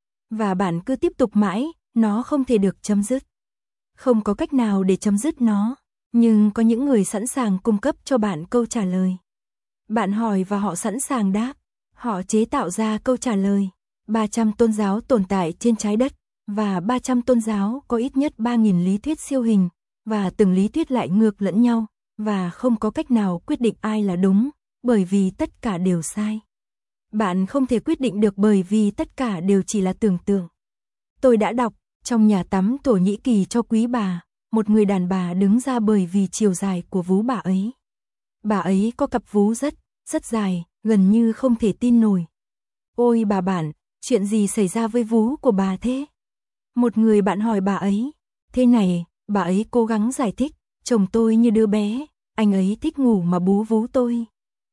Và bạn cứ tiếp tục mãi, nó không thể được chấm dứt. Không có cách nào để chấm dứt nó, nhưng có những người sẵn sàng cung cấp cho bạn câu trả lời. Bạn hỏi và họ sẵn sàng đáp, họ chế tạo ra câu trả lời. ba trăm tôn giáo tồn tại trên trái đất, và ba trăm tôn giáo có ít nhất ba nghìn lý thuyết siêu hình, và từng lý thuyết lại ngược lẫn nhau, và không có cách nào quyết định ai là đúng, bởi vì tất cả đều sai. Bạn không thể quyết định được bởi vì tất cả đều chỉ là tưởng tượng. Tôi đã đọc, trong nhà tắm Thổ Nhĩ Kỳ cho quý bà, một người đàn bà đứng ra bởi vì chiều dài của vú bà ấy. Bà ấy có cặp vú rất, rất dài, gần như không thể tin nổi. Ôi bà bạn, chuyện gì xảy ra với vú của bà thế? Một người bạn hỏi bà ấy. Thế này, bà ấy cố gắng giải thích, chồng tôi như đứa bé, anh ấy thích ngủ mà bú vú tôi.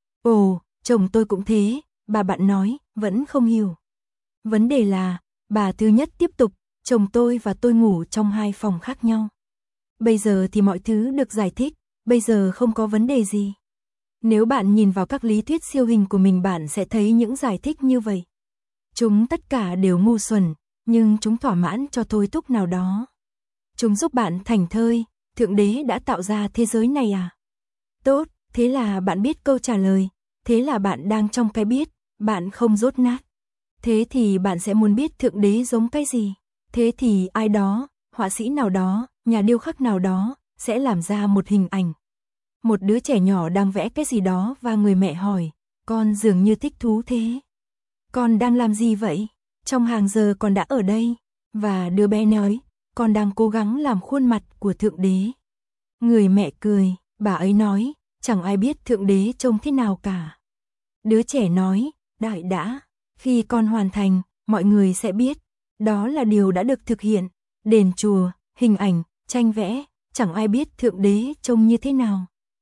Ồ, chồng tôi cũng thế, bà bạn nói, vẫn không hiểu. Vấn đề là, bà thứ nhất tiếp tục, chồng tôi và tôi ngủ trong hai phòng khác nhau. Bây giờ thì mọi thứ được giải thích, bây giờ không có vấn đề gì. Nếu bạn nhìn vào các lý thuyết siêu hình của mình bạn sẽ thấy những giải thích như vậy. Chúng tất cả đều ngu xuẩn, nhưng chúng thỏa mãn cho thôi thúc nào đó. Chúng giúp bạn thảnh thơi, Thượng Đế đã tạo ra thế giới này à? Tốt, thế là bạn biết câu trả lời, thế là bạn đang trong cái biết, bạn không dốt nát. Thế thì bạn sẽ muốn biết Thượng Đế giống cái gì? Thế thì ai đó, họa sĩ nào đó, nhà điêu khắc nào đó, sẽ làm ra một hình ảnh. Một đứa trẻ nhỏ đang vẽ cái gì đó và người mẹ hỏi, con dường như thích thú thế. Con đang làm gì vậy? Trong hàng giờ con đã ở đây. Và đứa bé nói, con đang cố gắng làm khuôn mặt của Thượng Đế. Người mẹ cười, bà ấy nói, chẳng ai biết Thượng Đế trông thế nào cả. Đứa trẻ nói, đại đã, khi con hoàn thành, mọi người sẽ biết. Đó là điều đã được thực hiện. Đền chùa, hình ảnh, tranh vẽ, chẳng ai biết Thượng Đế trông như thế nào.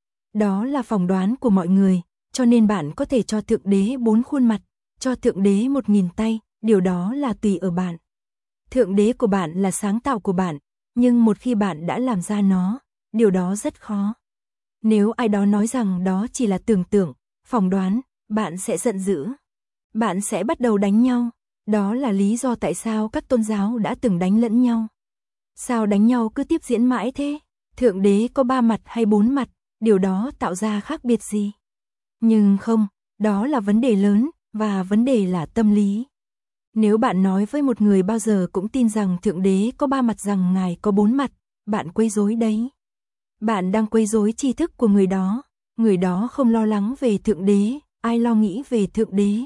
Đó là phỏng đoán của mọi người, cho nên bạn có thể cho Thượng Đế bốn khuôn mặt, cho Thượng Đế một nghìn tay, điều đó là tùy ở bạn. Thượng Đế của bạn là sáng tạo của bạn, nhưng một khi bạn đã làm ra nó, điều đó rất khó. Nếu ai đó nói rằng đó chỉ là tưởng tượng, phỏng đoán, bạn sẽ giận dữ. Bạn sẽ bắt đầu đánh nhau. Đó là lý do tại sao các tôn giáo đã từng đánh lẫn nhau. Sao đánh nhau cứ tiếp diễn mãi thế? Thượng Đế có ba mặt hay bốn mặt, điều đó tạo ra khác biệt gì? Nhưng không, đó là vấn đề lớn, và vấn đề là tâm lý. Nếu bạn nói với một người bao giờ cũng tin rằng Thượng Đế có ba mặt rằng Ngài có bốn mặt, bạn quấy rối đấy. Bạn đang quấy rối tri thức của người đó. Người đó không lo lắng về Thượng Đế, ai lo nghĩ về Thượng Đế.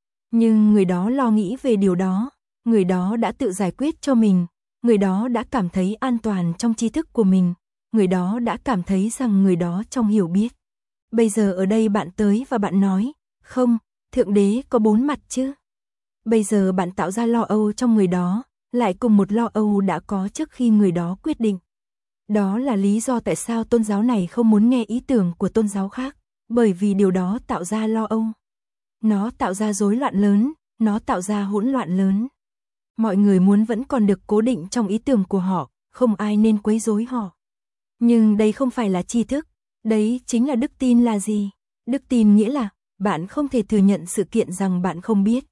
Nhưng người đó lo nghĩ về điều đó, người đó đã tự giải quyết cho mình, người đó đã cảm thấy an toàn trong tri thức của mình, người đó đã cảm thấy rằng người đó trong hiểu biết. Bây giờ ở đây bạn tới và bạn nói, không, Thượng Đế có bốn mặt chứ. Bây giờ bạn tạo ra lo âu trong người đó, lại cùng một lo âu đã có trước khi người đó quyết định. Đó là lý do tại sao tôn giáo này không muốn nghe ý tưởng của tôn giáo khác, bởi vì điều đó tạo ra lo âu. Nó tạo ra rối loạn lớn, nó tạo ra hỗn loạn lớn. Mọi người muốn vẫn còn được cố định trong ý tưởng của họ, không ai nên quấy rối họ. Nhưng đây không phải là tri thức, đấy chính là đức tin là gì? Đức tin nghĩa là bạn không thể thừa nhận sự kiện rằng bạn không biết.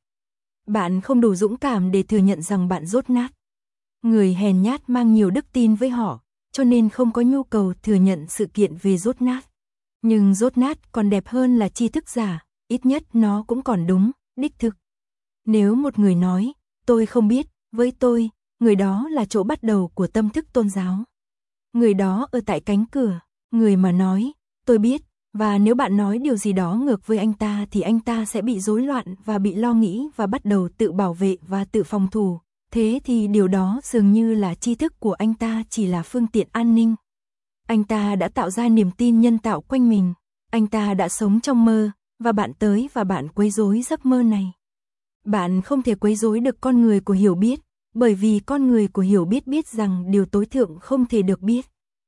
Bạn không đủ dũng cảm để thừa nhận rằng bạn dốt nát. Người hèn nhát mang nhiều đức tin với họ, cho nên không có nhu cầu thừa nhận sự kiện về dốt nát. Nhưng dốt nát còn đẹp hơn là tri thức giả, ít nhất nó cũng còn đúng, đích thực. Nếu một người nói, tôi không biết, với tôi, người đó là chỗ bắt đầu của tâm thức tôn giáo. Người đó ở tại cánh cửa, người mà nói, tôi biết, và nếu bạn nói điều gì đó ngược với anh ta thì anh ta sẽ bị rối loạn và bị lo nghĩ và bắt đầu tự bảo vệ và tự phòng thủ. Thế thì điều đó dường như là tri thức của anh ta chỉ là phương tiện an ninh. Anh ta đã tạo ra niềm tin nhân tạo quanh mình. Anh ta đã sống trong mơ, và bạn tới và bạn quấy rối giấc mơ này. Bạn không thể quấy rối được con người của hiểu biết, bởi vì con người của hiểu biết biết rằng điều tối thượng không thể được biết.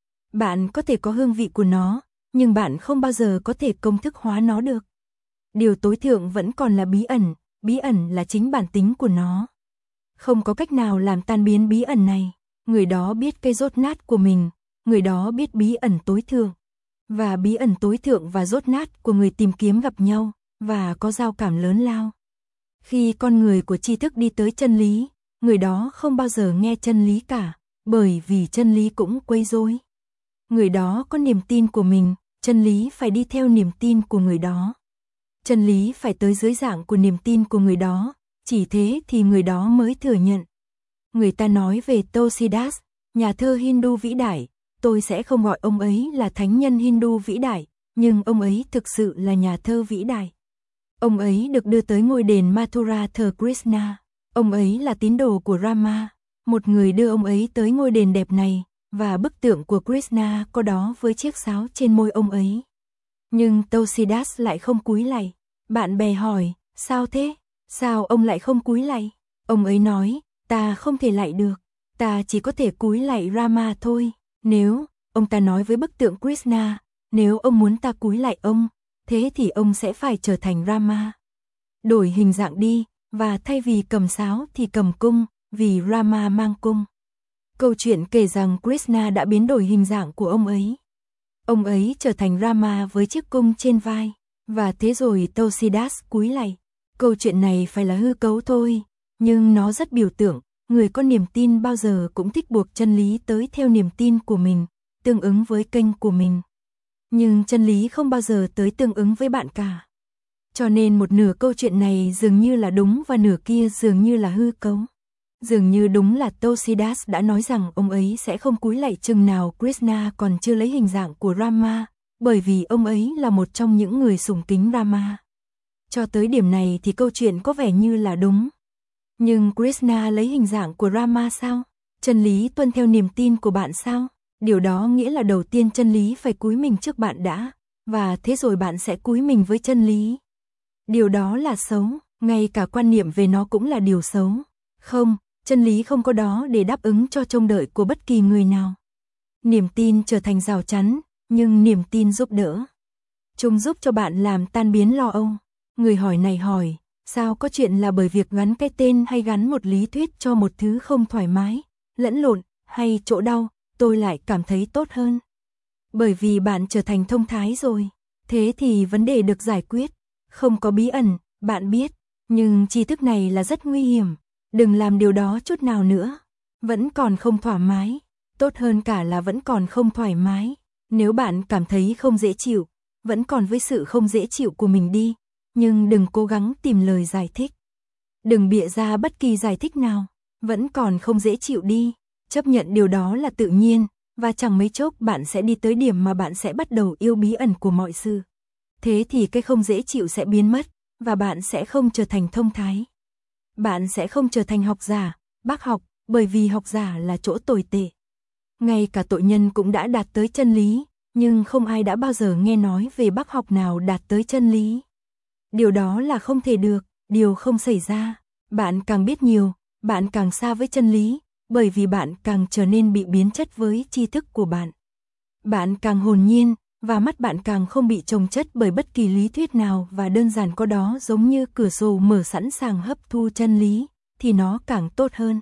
Bạn có thể có hương vị của nó, nhưng bạn không bao giờ có thể công thức hóa nó được. Điều tối thượng vẫn còn là bí ẩn, bí ẩn là chính bản tính của nó. Không có cách nào làm tan biến bí ẩn này. Người đó biết cây dốt nát của mình, người đó biết bí ẩn tối thượng. Và bí ẩn tối thượng và dốt nát của người tìm kiếm gặp nhau, và có giao cảm lớn lao. Khi con người của tri thức đi tới chân lý, người đó không bao giờ nghe chân lý cả, bởi vì chân lý cũng quấy rối. Người đó có niềm tin của mình, chân lý phải đi theo niềm tin của người đó. Chân lý phải tới dưới dạng của niềm tin của người đó, chỉ thế thì người đó mới thừa nhận. Người ta nói về Tullsidas, nhà thơ Hindu vĩ đại, tôi sẽ không gọi ông ấy là thánh nhân Hindu vĩ đại, nhưng ông ấy thực sự là nhà thơ vĩ đại. Ông ấy được đưa tới ngôi đền Mathura thờ Krishna. Ông ấy là tín đồ của Rama, một người đưa ông ấy tới ngôi đền đẹp này, và bức tượng của Krishna có đó với chiếc sáo trên môi ông ấy. Nhưng Tullsidas lại không cúi lạy. Bạn bè hỏi, sao thế? Sao ông lại không cúi lạy? Ông ấy nói, ta không thể lạy được, ta chỉ có thể cúi lạy Rama thôi. Nếu, ông ta nói với bức tượng Krishna, nếu ông muốn ta cúi lạy ông, thế thì ông sẽ phải trở thành Rama. Đổi hình dạng đi, và thay vì cầm sáo thì cầm cung, vì Rama mang cung. Câu chuyện kể rằng Krishna đã biến đổi hình dạng của ông ấy. Ông ấy trở thành Rama với chiếc cung trên vai, và thế rồi Tullsidas cúi lạy. Câu chuyện này phải là hư cấu thôi, nhưng nó rất biểu tượng. Người có niềm tin bao giờ cũng thích buộc chân lý tới theo niềm tin của mình, tương ứng với kênh của mình. Nhưng chân lý không bao giờ tới tương ứng với bạn cả. Cho nên một nửa câu chuyện này dường như là đúng và nửa kia dường như là hư cấu. Dường như đúng là Tullsidas đã nói rằng ông ấy sẽ không cúi lạy chừng nào Krishna còn chưa lấy hình dạng của Rama, bởi vì ông ấy là một trong những người sùng kính Rama. Cho tới điểm này thì câu chuyện có vẻ như là đúng. Nhưng Krishna lấy hình dạng của Rama sao? Chân lý tuân theo niềm tin của bạn sao? Điều đó nghĩa là đầu tiên chân lý phải cúi mình trước bạn đã, và thế rồi bạn sẽ cúi mình với chân lý. Điều đó là xấu, ngay cả quan niệm về nó cũng là điều xấu. Không, chân lý không có đó để đáp ứng cho trông đợi của bất kỳ người nào. Niềm tin trở thành rào chắn, nhưng niềm tin giúp đỡ. Chúng giúp cho bạn làm tan biến lo âu. Người hỏi này hỏi, sao có chuyện là bởi việc gắn cái tên hay gắn một lý thuyết cho một thứ không thoải mái, lẫn lộn, hay chỗ đau, tôi lại cảm thấy tốt hơn. Bởi vì bạn trở thành thông thái rồi, thế thì vấn đề được giải quyết. Không có bí ẩn, bạn biết, nhưng tri thức này là rất nguy hiểm. Đừng làm điều đó chút nào nữa. Vẫn còn không thoải mái, tốt hơn cả là vẫn còn không thoải mái. Nếu bạn cảm thấy không dễ chịu, vẫn còn với sự không dễ chịu của mình đi, nhưng đừng cố gắng tìm lời giải thích. Đừng bịa ra bất kỳ giải thích nào, vẫn còn không dễ chịu đi, chấp nhận điều đó là tự nhiên, và chẳng mấy chốc bạn sẽ đi tới điểm mà bạn sẽ bắt đầu yêu bí ẩn của mọi sự. Thế thì cái không dễ chịu sẽ biến mất, và bạn sẽ không trở thành thông thái. Bạn sẽ không trở thành học giả, bác học, bởi vì học giả là chỗ tồi tệ. Ngay cả tội nhân cũng đã đạt tới chân lý, nhưng không ai đã bao giờ nghe nói về bác học nào đạt tới chân lý. Điều đó là không thể được, điều không xảy ra. Bạn càng biết nhiều, bạn càng xa với chân lý, bởi vì bạn càng trở nên bị biến chất với tri thức của bạn. Bạn càng hồn nhiên, và mắt bạn càng không bị chồng chất bởi bất kỳ lý thuyết nào và đơn giản có đó giống như cửa sổ mở sẵn sàng hấp thu chân lý, thì nó càng tốt hơn.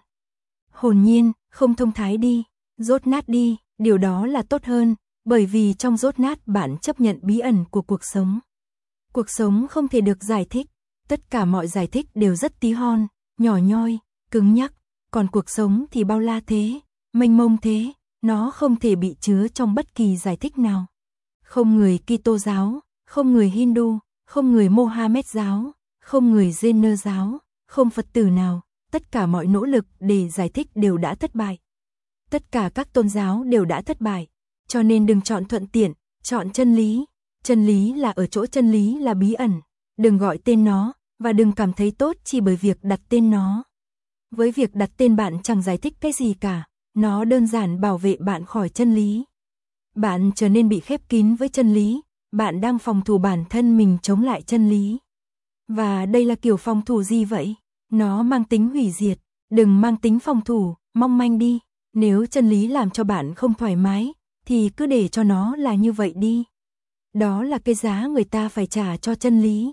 Hồn nhiên, không thông thái đi, dốt nát đi, điều đó là tốt hơn, bởi vì trong dốt nát bạn chấp nhận bí ẩn của cuộc sống. Cuộc sống không thể được giải thích, tất cả mọi giải thích đều rất tí hon, nhỏ nhoi, cứng nhắc, còn cuộc sống thì bao la thế, mênh mông thế, nó không thể bị chứa trong bất kỳ giải thích nào. Không người Kitô giáo, không người Hindu, không người Mohammed giáo, không người Jenner giáo, không Phật tử nào, tất cả mọi nỗ lực để giải thích đều đã thất bại. Tất cả các tôn giáo đều đã thất bại, cho nên đừng chọn thuận tiện, chọn chân lý. Chân lý là ở chỗ chân lý là bí ẩn, đừng gọi tên nó, và đừng cảm thấy tốt chỉ bởi việc đặt tên nó. Với việc đặt tên bạn chẳng giải thích cái gì cả, nó đơn giản bảo vệ bạn khỏi chân lý. Bạn trở nên bị khép kín với chân lý, bạn đang phòng thủ bản thân mình chống lại chân lý. Và đây là kiểu phòng thủ gì vậy? Nó mang tính hủy diệt, đừng mang tính phòng thủ, mong manh đi. Nếu chân lý làm cho bạn không thoải mái, thì cứ để cho nó là như vậy đi. Đó là cái giá người ta phải trả cho chân lý.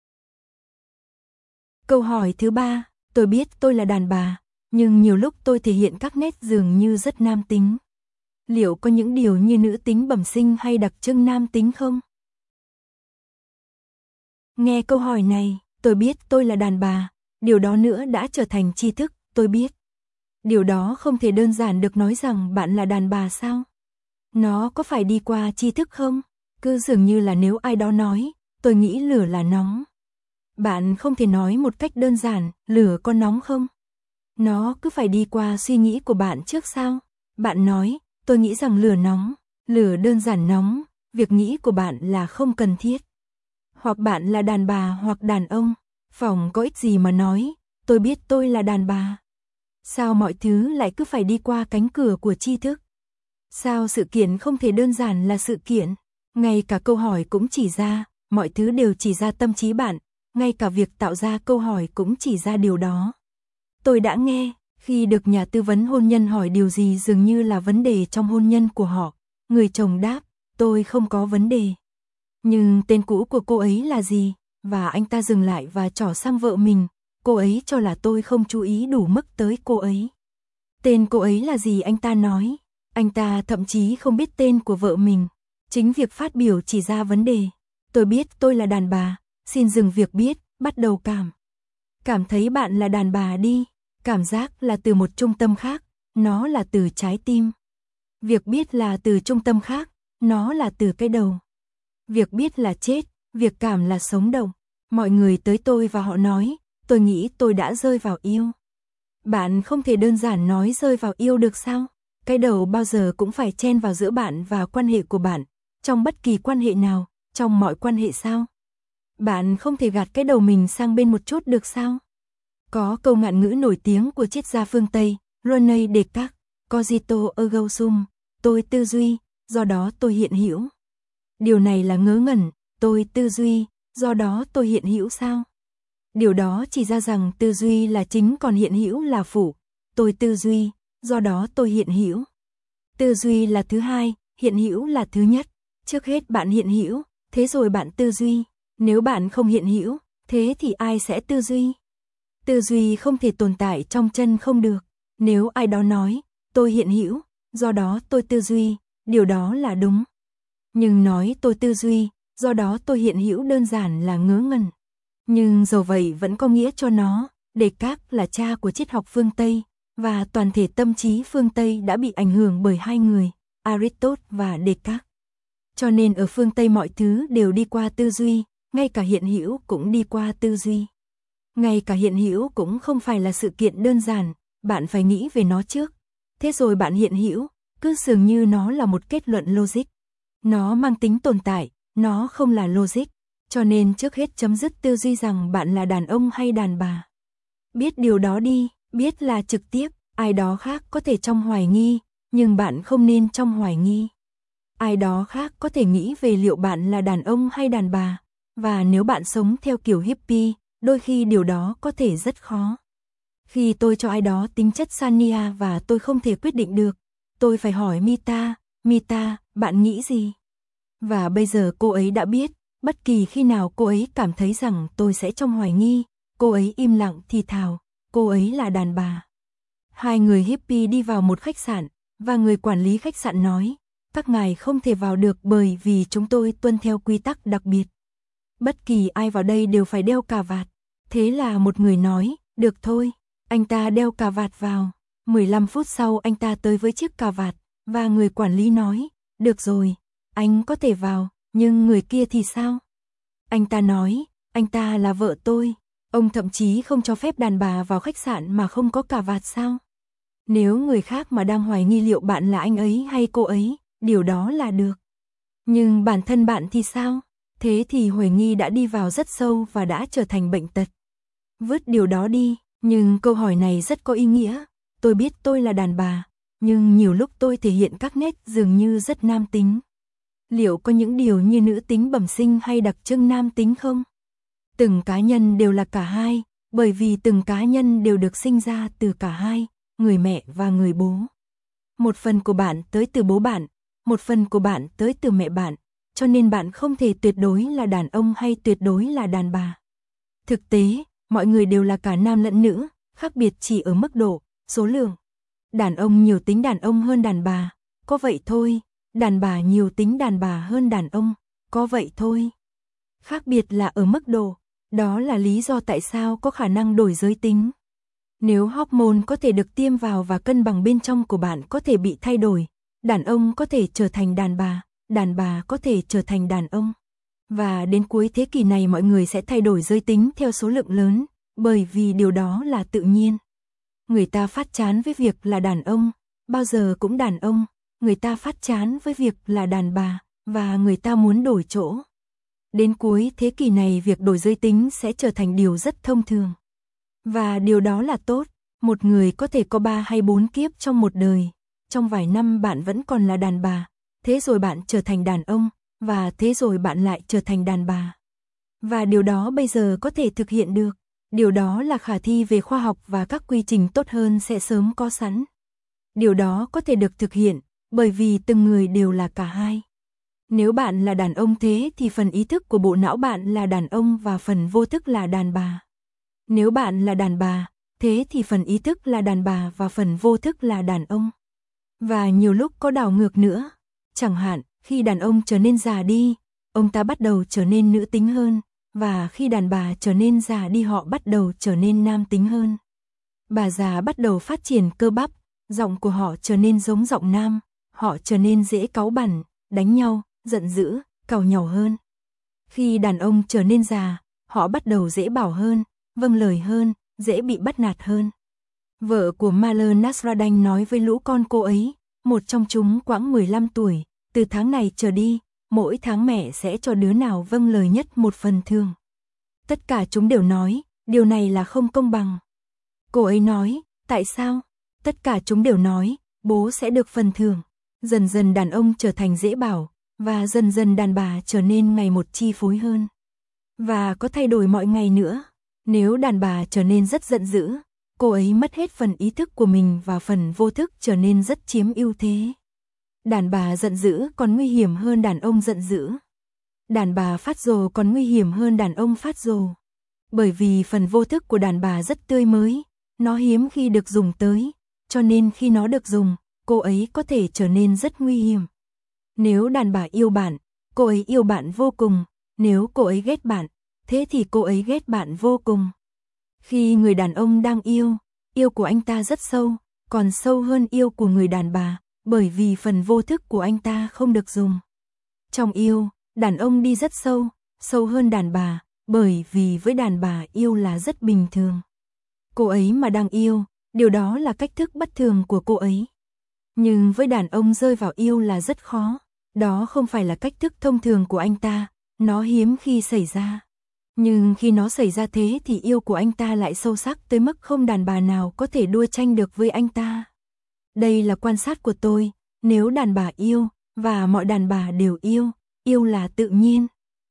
Câu hỏi thứ ba, tôi biết tôi là đàn bà, nhưng nhiều lúc tôi thể hiện các nét dường như rất nam tính. Liệu có những điều như nữ tính bẩm sinh hay đặc trưng nam tính không? Nghe câu hỏi này, tôi biết tôi là đàn bà, điều đó nữa đã trở thành tri thức, tôi biết. Điều đó không thể đơn giản được nói rằng bạn là đàn bà sao? Nó có phải đi qua tri thức không? Cứ dường như là nếu ai đó nói, tôi nghĩ lửa là nóng. Bạn không thể nói một cách đơn giản, lửa có nóng không? Nó cứ phải đi qua suy nghĩ của bạn trước sao? Bạn nói, tôi nghĩ rằng lửa nóng, lửa đơn giản nóng, việc nghĩ của bạn là không cần thiết. Hoặc bạn là đàn bà hoặc đàn ông, phỏng có ích gì mà nói, tôi biết tôi là đàn bà. Sao mọi thứ lại cứ phải đi qua cánh cửa của tri thức? Sao sự kiện không thể đơn giản là sự kiện? Ngay cả câu hỏi cũng chỉ ra, mọi thứ đều chỉ ra tâm trí bạn, ngay cả việc tạo ra câu hỏi cũng chỉ ra điều đó. Tôi đã nghe, khi được nhà tư vấn hôn nhân hỏi điều gì dường như là vấn đề trong hôn nhân của họ, người chồng đáp, tôi không có vấn đề. Nhưng tên cũ của cô ấy là gì? Và anh ta dừng lại và trỏ sang vợ mình, cô ấy cho là tôi không chú ý đủ mức tới cô ấy. Tên cô ấy là gì anh ta nói, anh ta thậm chí không biết tên của vợ mình. Chính việc phát biểu chỉ ra vấn đề. Tôi biết tôi là đàn bà, xin dừng việc biết, bắt đầu cảm. Cảm thấy bạn là đàn bà đi, cảm giác là từ một trung tâm khác, nó là từ trái tim. Việc biết là từ trung tâm khác, nó là từ cái đầu. Việc biết là chết, việc cảm là sống động. Mọi người tới tôi và họ nói, tôi nghĩ tôi đã rơi vào yêu. Bạn không thể đơn giản nói rơi vào yêu được sao? Cái đầu bao giờ cũng phải chen vào giữa bạn và quan hệ của bạn. Trong bất kỳ quan hệ nào, trong mọi quan hệ sao? Bạn không thể gạt cái đầu mình sang bên một chút được sao? Có câu ngạn ngữ nổi tiếng của triết gia phương Tây, René Descartes, cogito ergo sum, tôi tư duy, do đó tôi hiện hữu. Điều này là ngớ ngẩn, tôi tư duy, do đó tôi hiện hữu sao? Điều đó chỉ ra rằng tư duy là chính còn hiện hữu là phụ, tôi tư duy, do đó tôi hiện hữu. Tư duy là thứ hai, hiện hữu là thứ nhất. Trước hết bạn hiện hữu, thế rồi bạn tư duy. Nếu bạn không hiện hữu, thế thì ai sẽ tư duy? Tư duy không thể tồn tại trong chân không được. Nếu ai đó nói, tôi hiện hữu, do đó tôi tư duy, điều đó là đúng. Nhưng nói tôi tư duy, do đó tôi hiện hữu đơn giản là ngớ ngẩn. Nhưng dầu vậy vẫn có nghĩa cho nó. Descartes là cha của triết học phương Tây, và toàn thể tâm trí phương Tây đã bị ảnh hưởng bởi hai người, Aristotle và Descartes. Cho nên ở phương Tây mọi thứ đều đi qua tư duy, ngay cả hiện hữu cũng đi qua tư duy. Ngay cả hiện hữu cũng không phải là sự kiện đơn giản, bạn phải nghĩ về nó trước. Thế rồi bạn hiện hữu, cứ dường như nó là một kết luận logic. Nó mang tính tồn tại, nó không là logic. Cho nên trước hết chấm dứt tư duy rằng bạn là đàn ông hay đàn bà. Biết điều đó đi, biết là trực tiếp, ai đó khác có thể trong hoài nghi, nhưng bạn không nên trong hoài nghi. Ai đó khác có thể nghĩ về liệu bạn là đàn ông hay đàn bà, và nếu bạn sống theo kiểu hippie, đôi khi điều đó có thể rất khó. Khi tôi cho ai đó tính chất Sanya và tôi không thể quyết định được, tôi phải hỏi Mita, Mita, bạn nghĩ gì? Và bây giờ cô ấy đã biết, bất kỳ khi nào cô ấy cảm thấy rằng tôi sẽ trong hoài nghi, cô ấy im lặng thì thào, cô ấy là đàn bà. Hai người hippie đi vào một khách sạn, và người quản lý khách sạn nói, các ngài không thể vào được bởi vì chúng tôi tuân theo quy tắc đặc biệt. Bất kỳ ai vào đây đều phải đeo cà vạt. Thế là một người nói, được thôi. Anh ta đeo cà vạt vào. mười lăm phút sau anh ta tới với chiếc cà vạt, và người quản lý nói, được rồi, anh có thể vào, nhưng người kia thì sao? Anh ta nói, anh ta là vợ tôi. Ông thậm chí không cho phép đàn bà vào khách sạn mà không có cà vạt sao? Nếu người khác mà đang hoài nghi liệu bạn là anh ấy hay cô ấy, điều đó là được. Nhưng bản thân bạn thì sao? Thế thì hoài nghi đã đi vào rất sâu và đã trở thành bệnh tật. Vứt điều đó đi, nhưng câu hỏi này rất có ý nghĩa. Tôi biết tôi là đàn bà, nhưng nhiều lúc tôi thể hiện các nét dường như rất nam tính. Liệu có những điều như nữ tính bẩm sinh hay đặc trưng nam tính không? Từng cá nhân đều là cả hai, bởi vì từng cá nhân đều được sinh ra từ cả hai, người mẹ và người bố. Một phần của bạn tới từ bố bạn, một phần của bạn tới từ mẹ bạn, cho nên bạn không thể tuyệt đối là đàn ông hay tuyệt đối là đàn bà. Thực tế, mọi người đều là cả nam lẫn nữ, khác biệt chỉ ở mức độ, số lượng. Đàn ông nhiều tính đàn ông hơn đàn bà, có vậy thôi. Đàn bà nhiều tính đàn bà hơn đàn ông, có vậy thôi. Khác biệt là ở mức độ, đó là lý do tại sao có khả năng đổi giới tính. Nếu hormone có thể được tiêm vào và cân bằng bên trong của bạn có thể bị thay đổi, đàn ông có thể trở thành đàn bà, đàn bà có thể trở thành đàn ông. Và đến cuối thế kỷ này mọi người sẽ thay đổi giới tính theo số lượng lớn, bởi vì điều đó là tự nhiên. Người ta phát chán với việc là đàn ông, bao giờ cũng đàn ông. Người ta phát chán với việc là đàn bà, và người ta muốn đổi chỗ. Đến cuối thế kỷ này việc đổi giới tính sẽ trở thành điều rất thông thường. Và điều đó là tốt, một người có thể có ba hay bốn kiếp trong một đời. Trong vài năm bạn vẫn còn là đàn bà, thế rồi bạn trở thành đàn ông, và thế rồi bạn lại trở thành đàn bà. Và điều đó bây giờ có thể thực hiện được. Điều đó là khả thi về khoa học và các quy trình tốt hơn sẽ sớm có sẵn. Điều đó có thể được thực hiện. Bởi vì từng người đều là cả hai. Nếu bạn là đàn ông thế thì phần ý thức của bộ não bạn là đàn ông và phần vô thức là đàn bà. Nếu bạn là đàn bà, thế thì phần ý thức là đàn bà và phần vô thức là đàn ông. Và nhiều lúc có đảo ngược nữa. Chẳng hạn, khi đàn ông trở nên già đi, ông ta bắt đầu trở nên nữ tính hơn, và khi đàn bà trở nên già đi họ bắt đầu trở nên nam tính hơn. Bà già bắt đầu phát triển cơ bắp, giọng của họ trở nên giống giọng nam. Họ trở nên dễ cáu bẳn, đánh nhau, giận dữ, càu nhàu hơn. Khi đàn ông trở nên già, họ bắt đầu dễ bảo hơn, vâng lời hơn, dễ bị bắt nạt hơn. Vợ của Maler Nasrallah nói với lũ con cô ấy, một trong chúng quãng mười lăm tuổi, từ tháng này trở đi, mỗi tháng mẹ sẽ cho đứa nào vâng lời nhất một phần thưởng. Tất cả chúng đều nói, điều này là không công bằng. Cô ấy nói, tại sao? Tất cả chúng đều nói, bố sẽ được phần thưởng. Dần dần đàn ông trở thành dễ bảo, và dần dần đàn bà trở nên ngày một chi phối hơn. Và có thay đổi mọi ngày nữa. Nếu đàn bà trở nên rất giận dữ, cô ấy mất hết phần ý thức của mình và phần vô thức trở nên rất chiếm ưu thế. Đàn bà giận dữ còn nguy hiểm hơn đàn ông giận dữ. Đàn bà phát rồ còn nguy hiểm hơn đàn ông phát rồ. Bởi vì phần vô thức của đàn bà rất tươi mới, nó hiếm khi được dùng tới, cho nên khi nó được dùng, cô ấy có thể trở nên rất nguy hiểm. Nếu đàn bà yêu bạn, cô ấy yêu bạn vô cùng. Nếu cô ấy ghét bạn, thế thì cô ấy ghét bạn vô cùng. Khi người đàn ông đang yêu, yêu của anh ta rất sâu, còn sâu hơn yêu của người đàn bà, bởi vì phần vô thức của anh ta không được dùng. Trong yêu, đàn ông đi rất sâu, sâu hơn đàn bà, bởi vì với đàn bà yêu là rất bình thường. Cô ấy mà đang yêu, điều đó là cách thức bất thường của cô ấy. Nhưng với đàn ông rơi vào yêu là rất khó, đó không phải là cách thức thông thường của anh ta, nó hiếm khi xảy ra. Nhưng khi nó xảy ra thế thì yêu của anh ta lại sâu sắc tới mức không đàn bà nào có thể đua tranh được với anh ta. Đây là quan sát của tôi, nếu đàn bà yêu, và mọi đàn bà đều yêu, yêu là tự nhiên.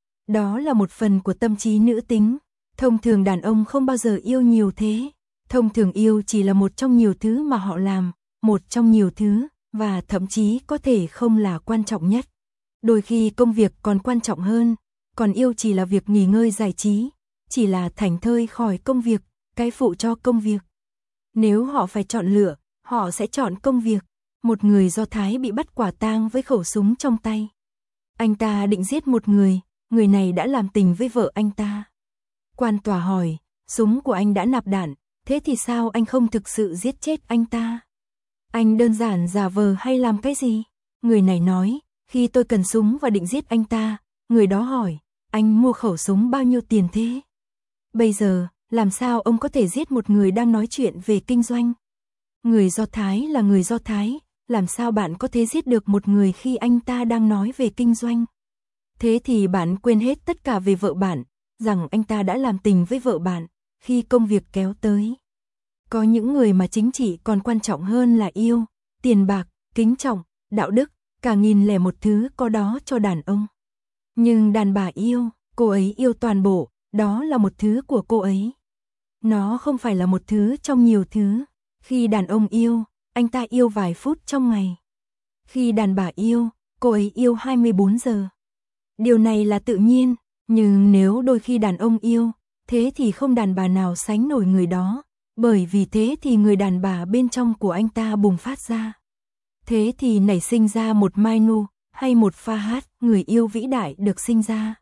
Đó là một phần của tâm trí nữ tính, thông thường đàn ông không bao giờ yêu nhiều thế. Thông thường yêu chỉ là một trong nhiều thứ mà họ làm, một trong nhiều thứ, và thậm chí có thể không là quan trọng nhất. Đôi khi công việc còn quan trọng hơn, còn yêu chỉ là việc nghỉ ngơi giải trí, chỉ là thảnh thơi khỏi công việc, cái phụ cho công việc. Nếu họ phải chọn lựa, họ sẽ chọn công việc. Một người Do Thái bị bắt quả tang với khẩu súng trong tay. Anh ta định giết một người, người này đã làm tình với vợ anh ta. Quan tòa hỏi, súng của anh đã nạp đạn, thế thì sao anh không thực sự giết chết anh ta? Anh đơn giản giả vờ hay làm cái gì? Người này nói, khi tôi cần súng và định giết anh ta, người đó hỏi, anh mua khẩu súng bao nhiêu tiền thế? Bây giờ, làm sao ông có thể giết một người đang nói chuyện về kinh doanh? Người Do Thái là người Do Thái, làm sao bạn có thể giết được một người khi anh ta đang nói về kinh doanh? Thế thì bạn quên hết tất cả về vợ bạn, rằng anh ta đã làm tình với vợ bạn, khi công việc kéo tới. Có những người mà chính trị còn quan trọng hơn là yêu, tiền bạc, kính trọng, đạo đức, cả nghìn lẻ một thứ có đó cho đàn ông. Nhưng đàn bà yêu, cô ấy yêu toàn bộ, đó là một thứ của cô ấy. Nó không phải là một thứ trong nhiều thứ. Khi đàn ông yêu, anh ta yêu vài phút trong ngày. Khi đàn bà yêu, cô ấy yêu hai mươi bốn giờ. Điều này là tự nhiên, nhưng nếu đôi khi đàn ông yêu, thế thì không đàn bà nào sánh nổi người đó, bởi vì thế thì người đàn bà bên trong của anh ta bùng phát ra. Thế thì nảy sinh ra một Mainu hay một Fahad, người yêu vĩ đại được sinh ra.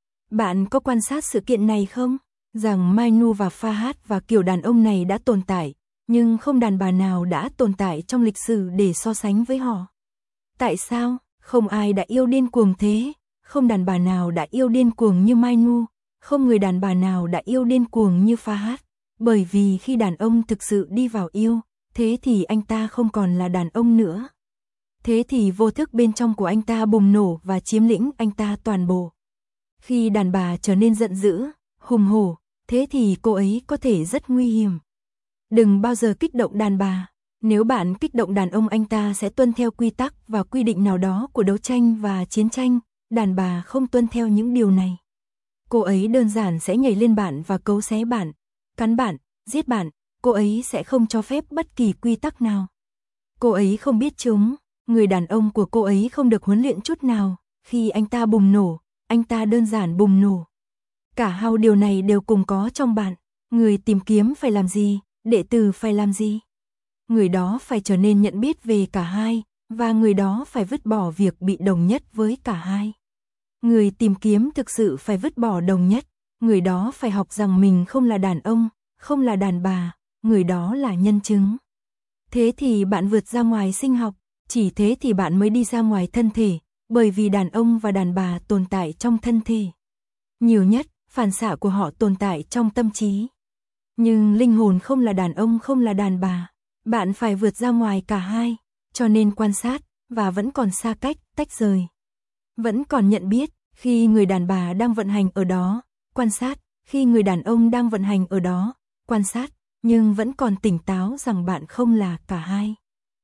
Bạn có quan sát sự kiện này không? Rằng Mainu và Fahad và kiểu đàn ông này đã tồn tại, nhưng không đàn bà nào đã tồn tại trong lịch sử để so sánh với họ. Tại sao? Không ai đã yêu điên cuồng thế, không đàn bà nào đã yêu điên cuồng như Mainu, không người đàn bà nào đã yêu điên cuồng như Fahad, bởi vì khi đàn ông thực sự đi vào yêu, thế thì anh ta không còn là đàn ông nữa. Thế thì vô thức bên trong của anh ta bùng nổ và chiếm lĩnh anh ta toàn bộ. Khi đàn bà trở nên giận dữ, hùng hổ, thế thì cô ấy có thể rất nguy hiểm. Đừng bao giờ kích động đàn bà. Nếu bạn kích động đàn ông, anh ta sẽ tuân theo quy tắc và quy định nào đó của đấu tranh và chiến tranh. Đàn bà không tuân theo những điều này. Cô ấy đơn giản sẽ nhảy lên bạn và cấu xé bạn, cắn bạn, giết bạn. Cô ấy sẽ không cho phép bất kỳ quy tắc nào. Cô ấy không biết chúng. Người đàn ông của cô ấy không được huấn luyện chút nào. Khi anh ta bùng nổ, anh ta đơn giản bùng nổ. Cả hai điều này đều cùng có trong bạn. Người tìm kiếm phải làm gì, đệ tử phải làm gì. Người đó phải trở nên nhận biết về cả hai, và người đó phải vứt bỏ việc bị đồng nhất với cả hai. Người tìm kiếm thực sự phải vứt bỏ đồng nhất. Người đó phải học rằng mình không là đàn ông, không là đàn bà, người đó là nhân chứng. Thế thì bạn vượt ra ngoài sinh học, chỉ thế thì bạn mới đi ra ngoài thân thể, bởi vì đàn ông và đàn bà tồn tại trong thân thể. Nhiều nhất, phản xạ của họ tồn tại trong tâm trí. Nhưng linh hồn không là đàn ông, không là đàn bà. Bạn phải vượt ra ngoài cả hai, cho nên quan sát, và vẫn còn xa cách, tách rời. Vẫn còn nhận biết, khi người đàn bà đang vận hành ở đó, quan sát, khi người đàn ông đang vận hành ở đó, quan sát, nhưng vẫn còn tỉnh táo rằng bạn không là cả hai.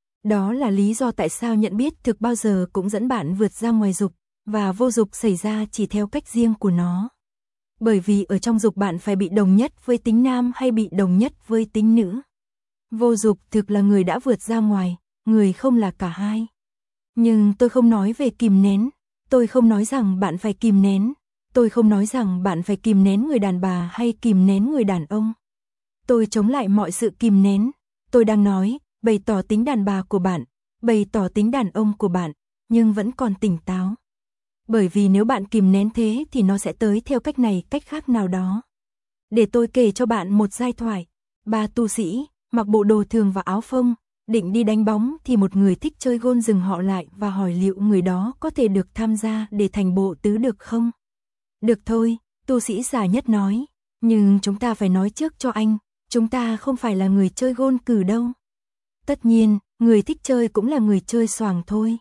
Đó là lý do tại sao nhận biết thực bao giờ cũng dẫn bạn vượt ra ngoài dục, và vô dục xảy ra chỉ theo cách riêng của nó. Bởi vì ở trong dục bạn phải bị đồng nhất với tính nam hay bị đồng nhất với tính nữ. Vô dục thực là người đã vượt ra ngoài, người không là cả hai. Nhưng tôi không nói về kìm nén, tôi không nói rằng bạn phải kìm nén, tôi không nói rằng bạn phải kìm nén người đàn bà hay kìm nén người đàn ông. Tôi chống lại mọi sự kìm nén, tôi đang nói, bày tỏ tính đàn bà của bạn, bày tỏ tính đàn ông của bạn, nhưng vẫn còn tỉnh táo. Bởi vì nếu bạn kìm nén thế thì nó sẽ tới theo cách này cách khác nào đó. Để tôi kể cho bạn một giai thoại. Ba tu sĩ, mặc bộ đồ thường và áo phông, định đi đánh bóng thì một người thích chơi gôn dừng họ lại và hỏi liệu người đó có thể được tham gia để thành bộ tứ được không? Được thôi, tu sĩ già nhất nói, nhưng chúng ta phải nói trước cho anh, chúng ta không phải là người chơi gôn cử đâu. Tất nhiên, người thích chơi cũng là người chơi xoàng thôi.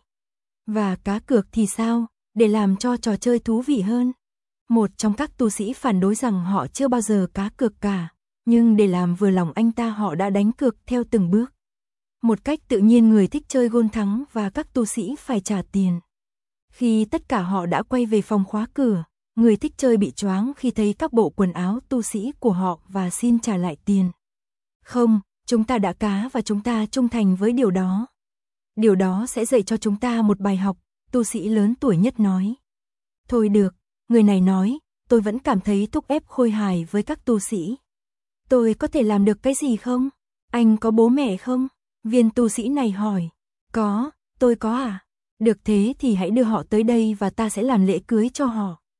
Và cá cược thì sao, để làm cho trò chơi thú vị hơn? Một trong các tu sĩ phản đối rằng họ chưa bao giờ cá cược cả, nhưng để làm vừa lòng anh ta họ đã đánh cược theo từng bước. Một cách tự nhiên người thích chơi gôn thắng và các tu sĩ phải trả tiền. Khi tất cả họ đã quay về phòng khóa cửa, người thích chơi bị choáng khi thấy các bộ quần áo tu sĩ của họ và xin trả lại tiền. Không, chúng ta đã cá và chúng ta trung thành với điều đó. Điều đó sẽ dạy cho chúng ta một bài học, tu sĩ lớn tuổi nhất nói. Thôi được, người này nói, tôi vẫn cảm thấy thúc ép khôi hài với các tu sĩ. Tôi có thể làm được cái gì không? Anh có bố mẹ không? Viên tu sĩ này hỏi. Có, tôi có à? Được thế thì hãy đưa họ tới đây và ta sẽ làm lễ cưới cho họ.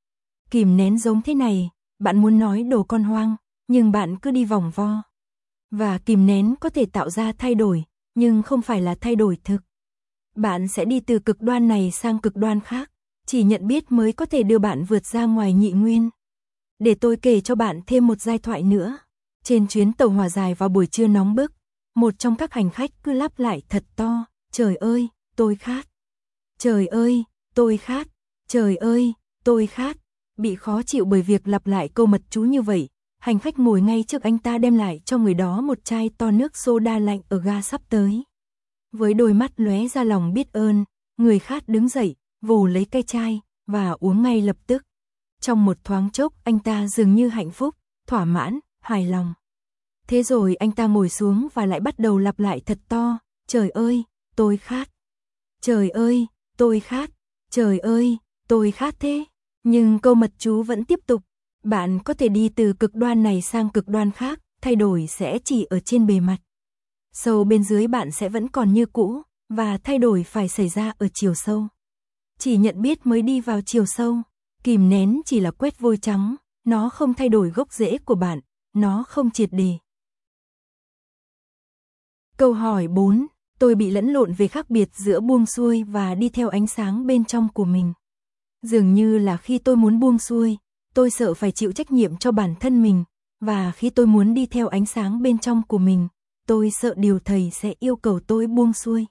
Kìm nén giống thế này, bạn muốn nói đồ con hoang, nhưng bạn cứ đi vòng vo. Và kìm nén có thể tạo ra thay đổi, nhưng không phải là thay đổi thực. Bạn sẽ đi từ cực đoan này sang cực đoan khác, chỉ nhận biết mới có thể đưa bạn vượt ra ngoài nhị nguyên. Để tôi kể cho bạn thêm một giai thoại nữa. Trên chuyến tàu hỏa dài vào buổi trưa nóng bức, một trong các hành khách cứ lắp lại thật to, trời ơi, tôi khát. Trời ơi, tôi khát. Trời ơi, tôi khát. Bị khó chịu bởi việc lặp lại câu mật chú như vậy, hành khách ngồi ngay trước anh ta đem lại cho người đó một chai to nước soda lạnh ở ga sắp tới. Với đôi mắt lóe ra lòng biết ơn, người khát đứng dậy, vồ lấy cây chai, và uống ngay lập tức. Trong một thoáng chốc anh ta dường như hạnh phúc, thỏa mãn, hài lòng. Thế rồi anh ta ngồi xuống và lại bắt đầu lặp lại thật to, trời ơi, tôi khát. Trời ơi, tôi khát. Trời ơi, tôi khát thế. Nhưng câu mật chú vẫn tiếp tục. Bạn có thể đi từ cực đoan này sang cực đoan khác, thay đổi sẽ chỉ ở trên bề mặt. Sâu bên dưới bạn sẽ vẫn còn như cũ, và thay đổi phải xảy ra ở chiều sâu. Chỉ nhận biết mới đi vào chiều sâu. Kìm nén chỉ là quét vôi trắng, nó không thay đổi gốc rễ của bạn, nó không triệt để. Câu hỏi bốn. Tôi bị lẫn lộn về khác biệt giữa buông xuôi và đi theo ánh sáng bên trong của mình. Dường như là khi tôi muốn buông xuôi, tôi sợ phải chịu trách nhiệm cho bản thân mình, và khi tôi muốn đi theo ánh sáng bên trong của mình, tôi sợ điều thầy sẽ yêu cầu tôi buông xuôi.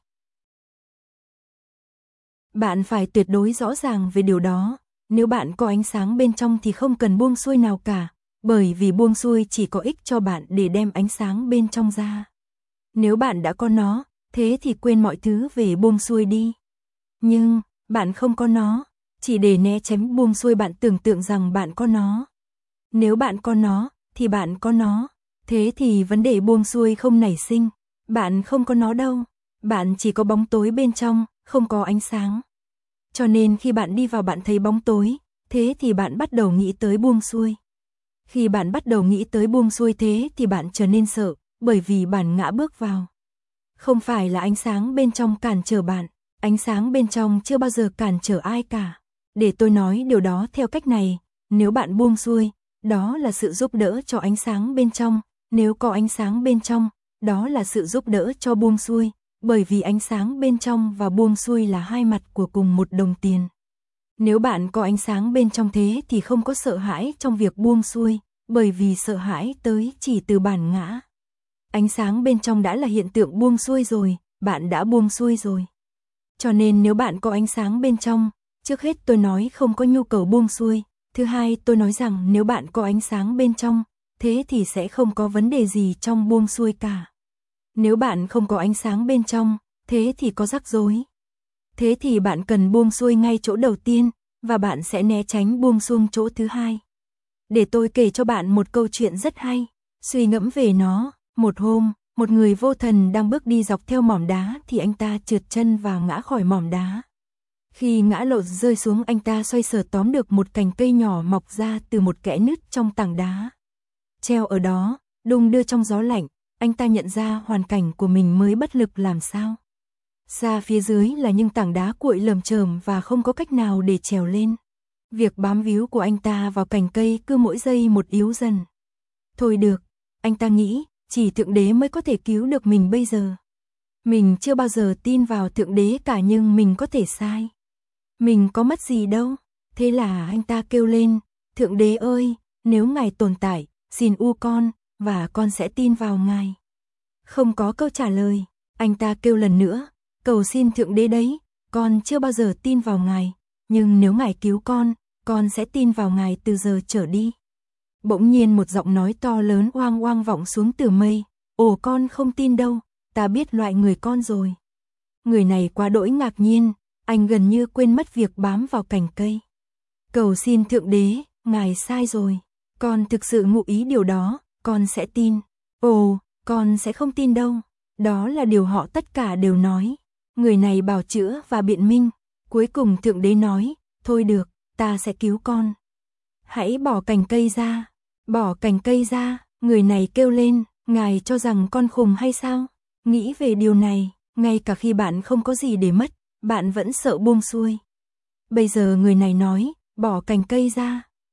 Bạn phải tuyệt đối rõ ràng về điều đó. Nếu bạn có ánh sáng bên trong thì không cần buông xuôi nào cả, bởi vì buông xuôi chỉ có ích cho bạn để đem ánh sáng bên trong ra. Nếu bạn đã có nó, thế thì quên mọi thứ về buông xuôi đi. Nhưng, bạn không có nó, chỉ để né tránh buông xuôi bạn tưởng tượng rằng bạn có nó. Nếu bạn có nó, thì bạn có nó, thế thì vấn đề buông xuôi không nảy sinh. Bạn không có nó đâu, bạn chỉ có bóng tối bên trong, không có ánh sáng. Cho nên khi bạn đi vào bạn thấy bóng tối, thế thì bạn bắt đầu nghĩ tới buông xuôi. Khi bạn bắt đầu nghĩ tới buông xuôi thế thì bạn trở nên sợ, bởi vì bản ngã bước vào. Không phải là ánh sáng bên trong cản trở bạn, ánh sáng bên trong chưa bao giờ cản trở ai cả. Để tôi nói điều đó theo cách này, nếu bạn buông xuôi, đó là sự giúp đỡ cho ánh sáng bên trong, nếu có ánh sáng bên trong, đó là sự giúp đỡ cho buông xuôi, bởi vì ánh sáng bên trong và buông xuôi là hai mặt của cùng một đồng tiền. Nếu bạn có ánh sáng bên trong thế thì không có sợ hãi trong việc buông xuôi, bởi vì sợ hãi tới chỉ từ bản ngã. Ánh sáng bên trong đã là hiện tượng buông xuôi rồi, bạn đã buông xuôi rồi. Cho nên nếu bạn có ánh sáng bên trong, trước hết tôi nói không có nhu cầu buông xuôi. Thứ hai tôi nói rằng nếu bạn có ánh sáng bên trong, thế thì sẽ không có vấn đề gì trong buông xuôi cả. Nếu bạn không có ánh sáng bên trong, thế thì có rắc rối. Thế thì bạn cần buông xuôi ngay chỗ đầu tiên, và bạn sẽ né tránh buông xuông chỗ thứ hai. Để tôi kể cho bạn một câu chuyện rất hay, suy ngẫm về nó. Một hôm, một người vô thần đang bước đi dọc theo mỏm đá thì anh ta trượt chân và ngã khỏi mỏm đá. Khi ngã lộn rơi xuống anh ta xoay sở tóm được một cành cây nhỏ mọc ra từ một kẽ nứt trong tảng đá. Treo ở đó, đung đưa trong gió lạnh, anh ta nhận ra hoàn cảnh của mình mới bất lực làm sao. Xa phía dưới là những tảng đá cuội lởm chởm và không có cách nào để trèo lên. Việc bám víu của anh ta vào cành cây cứ mỗi giây một yếu dần. Thôi được, anh ta nghĩ, chỉ Thượng Đế mới có thể cứu được mình bây giờ. Mình chưa bao giờ tin vào Thượng Đế cả nhưng mình có thể sai. Mình có mất gì đâu. Thế là anh ta kêu lên, Thượng Đế ơi, nếu Ngài tồn tại, xin u con, và con sẽ tin vào Ngài. Không có câu trả lời, anh ta kêu lần nữa, cầu xin Thượng Đế đấy, con chưa bao giờ tin vào Ngài, nhưng nếu Ngài cứu con, con sẽ tin vào Ngài từ giờ trở đi. Bỗng nhiên một giọng nói to lớn oang oang vọng xuống từ mây, ồ con không tin đâu, ta biết loại người con rồi. Người này quá đỗi ngạc nhiên, anh gần như quên mất việc bám vào cành cây. Cầu xin Thượng Đế, Ngài sai rồi, con thực sự ngụ ý điều đó, con sẽ tin. Ồ, con sẽ không tin đâu. Đó là điều họ tất cả đều nói. Người này bào chữa và biện minh. Cuối cùng Thượng Đế nói, thôi được, ta sẽ cứu con. Hãy bỏ cành cây ra. Bỏ cành cây ra, người này kêu lên, Ngài cho rằng con khùng hay sao? Nghĩ về điều này, ngay cả khi bạn không có gì để mất, bạn vẫn sợ buông xuôi. Bây giờ người này nói, bỏ cành cây ra.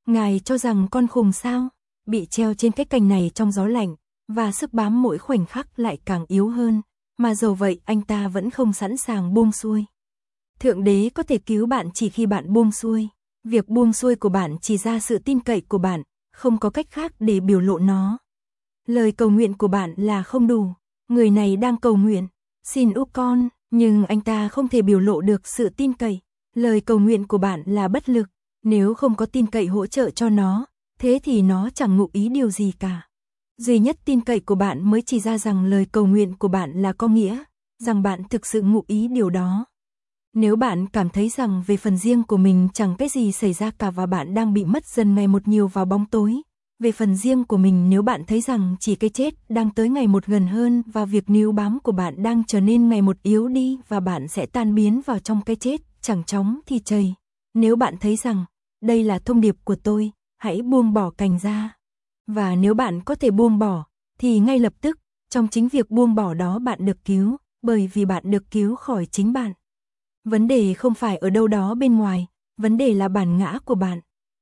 Ngài cho rằng con khùng sao? Bị treo trên cái cành này trong gió lạnh, và sức bám mỗi khoảnh khắc lại càng yếu hơn, mà dầu vậy anh ta vẫn không sẵn sàng buông xuôi. Thượng đế có thể cứu bạn chỉ khi bạn buông xuôi. Việc buông xuôi của bạn chỉ ra sự tin cậy của bạn, không có cách khác để biểu lộ nó. Lời cầu nguyện của bạn là không đủ. Người này đang cầu nguyện, xin úp con, nhưng anh ta không thể biểu lộ được sự tin cậy. Lời cầu nguyện của bạn là bất lực, nếu không có tin cậy hỗ trợ cho nó, thế thì nó chẳng ngụ ý điều gì cả. Duy nhất tin cậy của bạn mới chỉ ra rằng lời cầu nguyện của bạn là có nghĩa, rằng bạn thực sự ngụ ý điều đó. Nếu bạn cảm thấy rằng về phần riêng của mình chẳng cái gì xảy ra cả và bạn đang bị mất dần ngày một nhiều vào bóng tối, về phần riêng của mình nếu bạn thấy rằng chỉ cái chết đang tới ngày một gần hơn và việc níu bám của bạn đang trở nên ngày một yếu đi và bạn sẽ tan biến vào trong cái chết, chẳng chóng thì chày. Nếu bạn thấy rằng, đây là thông điệp của tôi, hãy buông bỏ cành ra. Và nếu bạn có thể buông bỏ, thì ngay lập tức, trong chính việc buông bỏ đó bạn được cứu, bởi vì bạn được cứu khỏi chính bạn. Vấn đề không phải ở đâu đó bên ngoài, vấn đề là bản ngã của bạn.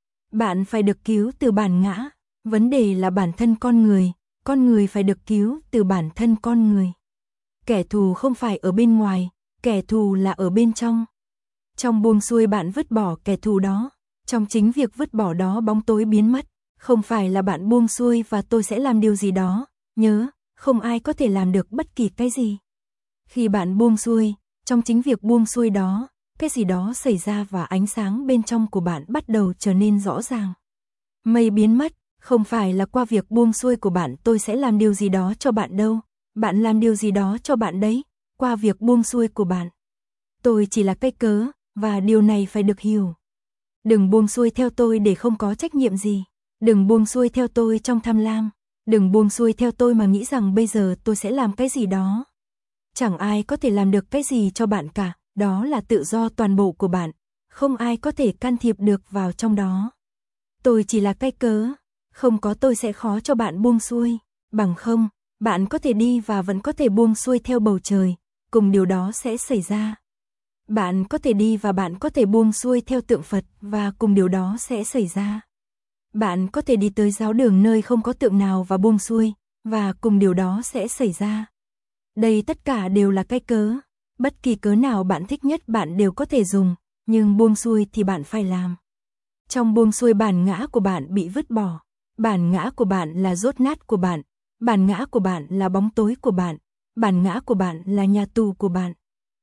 Bạn phải được cứu từ bản ngã, vấn đề là bản thân con người, con người phải được cứu từ bản thân con người. Kẻ thù không phải ở bên ngoài, kẻ thù là ở bên trong. Trong buông xuôi bạn vứt bỏ kẻ thù đó, trong chính việc vứt bỏ đó bóng tối biến mất, không phải là bạn buông xuôi và tôi sẽ làm điều gì đó, nhớ, không ai có thể làm được bất kỳ cái gì. Khi bạn buông xuôi, trong chính việc buông xuôi đó, cái gì đó xảy ra và ánh sáng bên trong của bạn bắt đầu trở nên rõ ràng. Mây biến mất, không phải là qua việc buông xuôi của bạn tôi sẽ làm điều gì đó cho bạn đâu, bạn làm điều gì đó cho bạn đấy, qua việc buông xuôi của bạn. Tôi chỉ là cái cớ, và điều này phải được hiểu. Đừng buông xuôi theo tôi để không có trách nhiệm gì, đừng buông xuôi theo tôi trong tham lam, đừng buông xuôi theo tôi mà nghĩ rằng bây giờ tôi sẽ làm cái gì đó. Chẳng ai có thể làm được cái gì cho bạn cả, đó là tự do toàn bộ của bạn, không ai có thể can thiệp được vào trong đó. Tôi chỉ là cái cớ, không có tôi sẽ khó cho bạn buông xuôi, bằng không, bạn có thể đi và vẫn có thể buông xuôi theo bầu trời, cùng điều đó sẽ xảy ra. Bạn có thể đi và bạn có thể buông xuôi theo tượng Phật và cùng điều đó sẽ xảy ra. Bạn có thể đi tới giáo đường nơi không có tượng nào và buông xuôi, và cùng điều đó sẽ xảy ra. Đây tất cả đều là cái cớ, bất kỳ cớ nào bạn thích nhất bạn đều có thể dùng, nhưng buông xuôi thì bạn phải làm. Trong buông xuôi bản ngã của bạn bị vứt bỏ, bản ngã của bạn là dốt nát của bạn, bản ngã của bạn là bóng tối của bạn, bản ngã của bạn là nhà tù của bạn.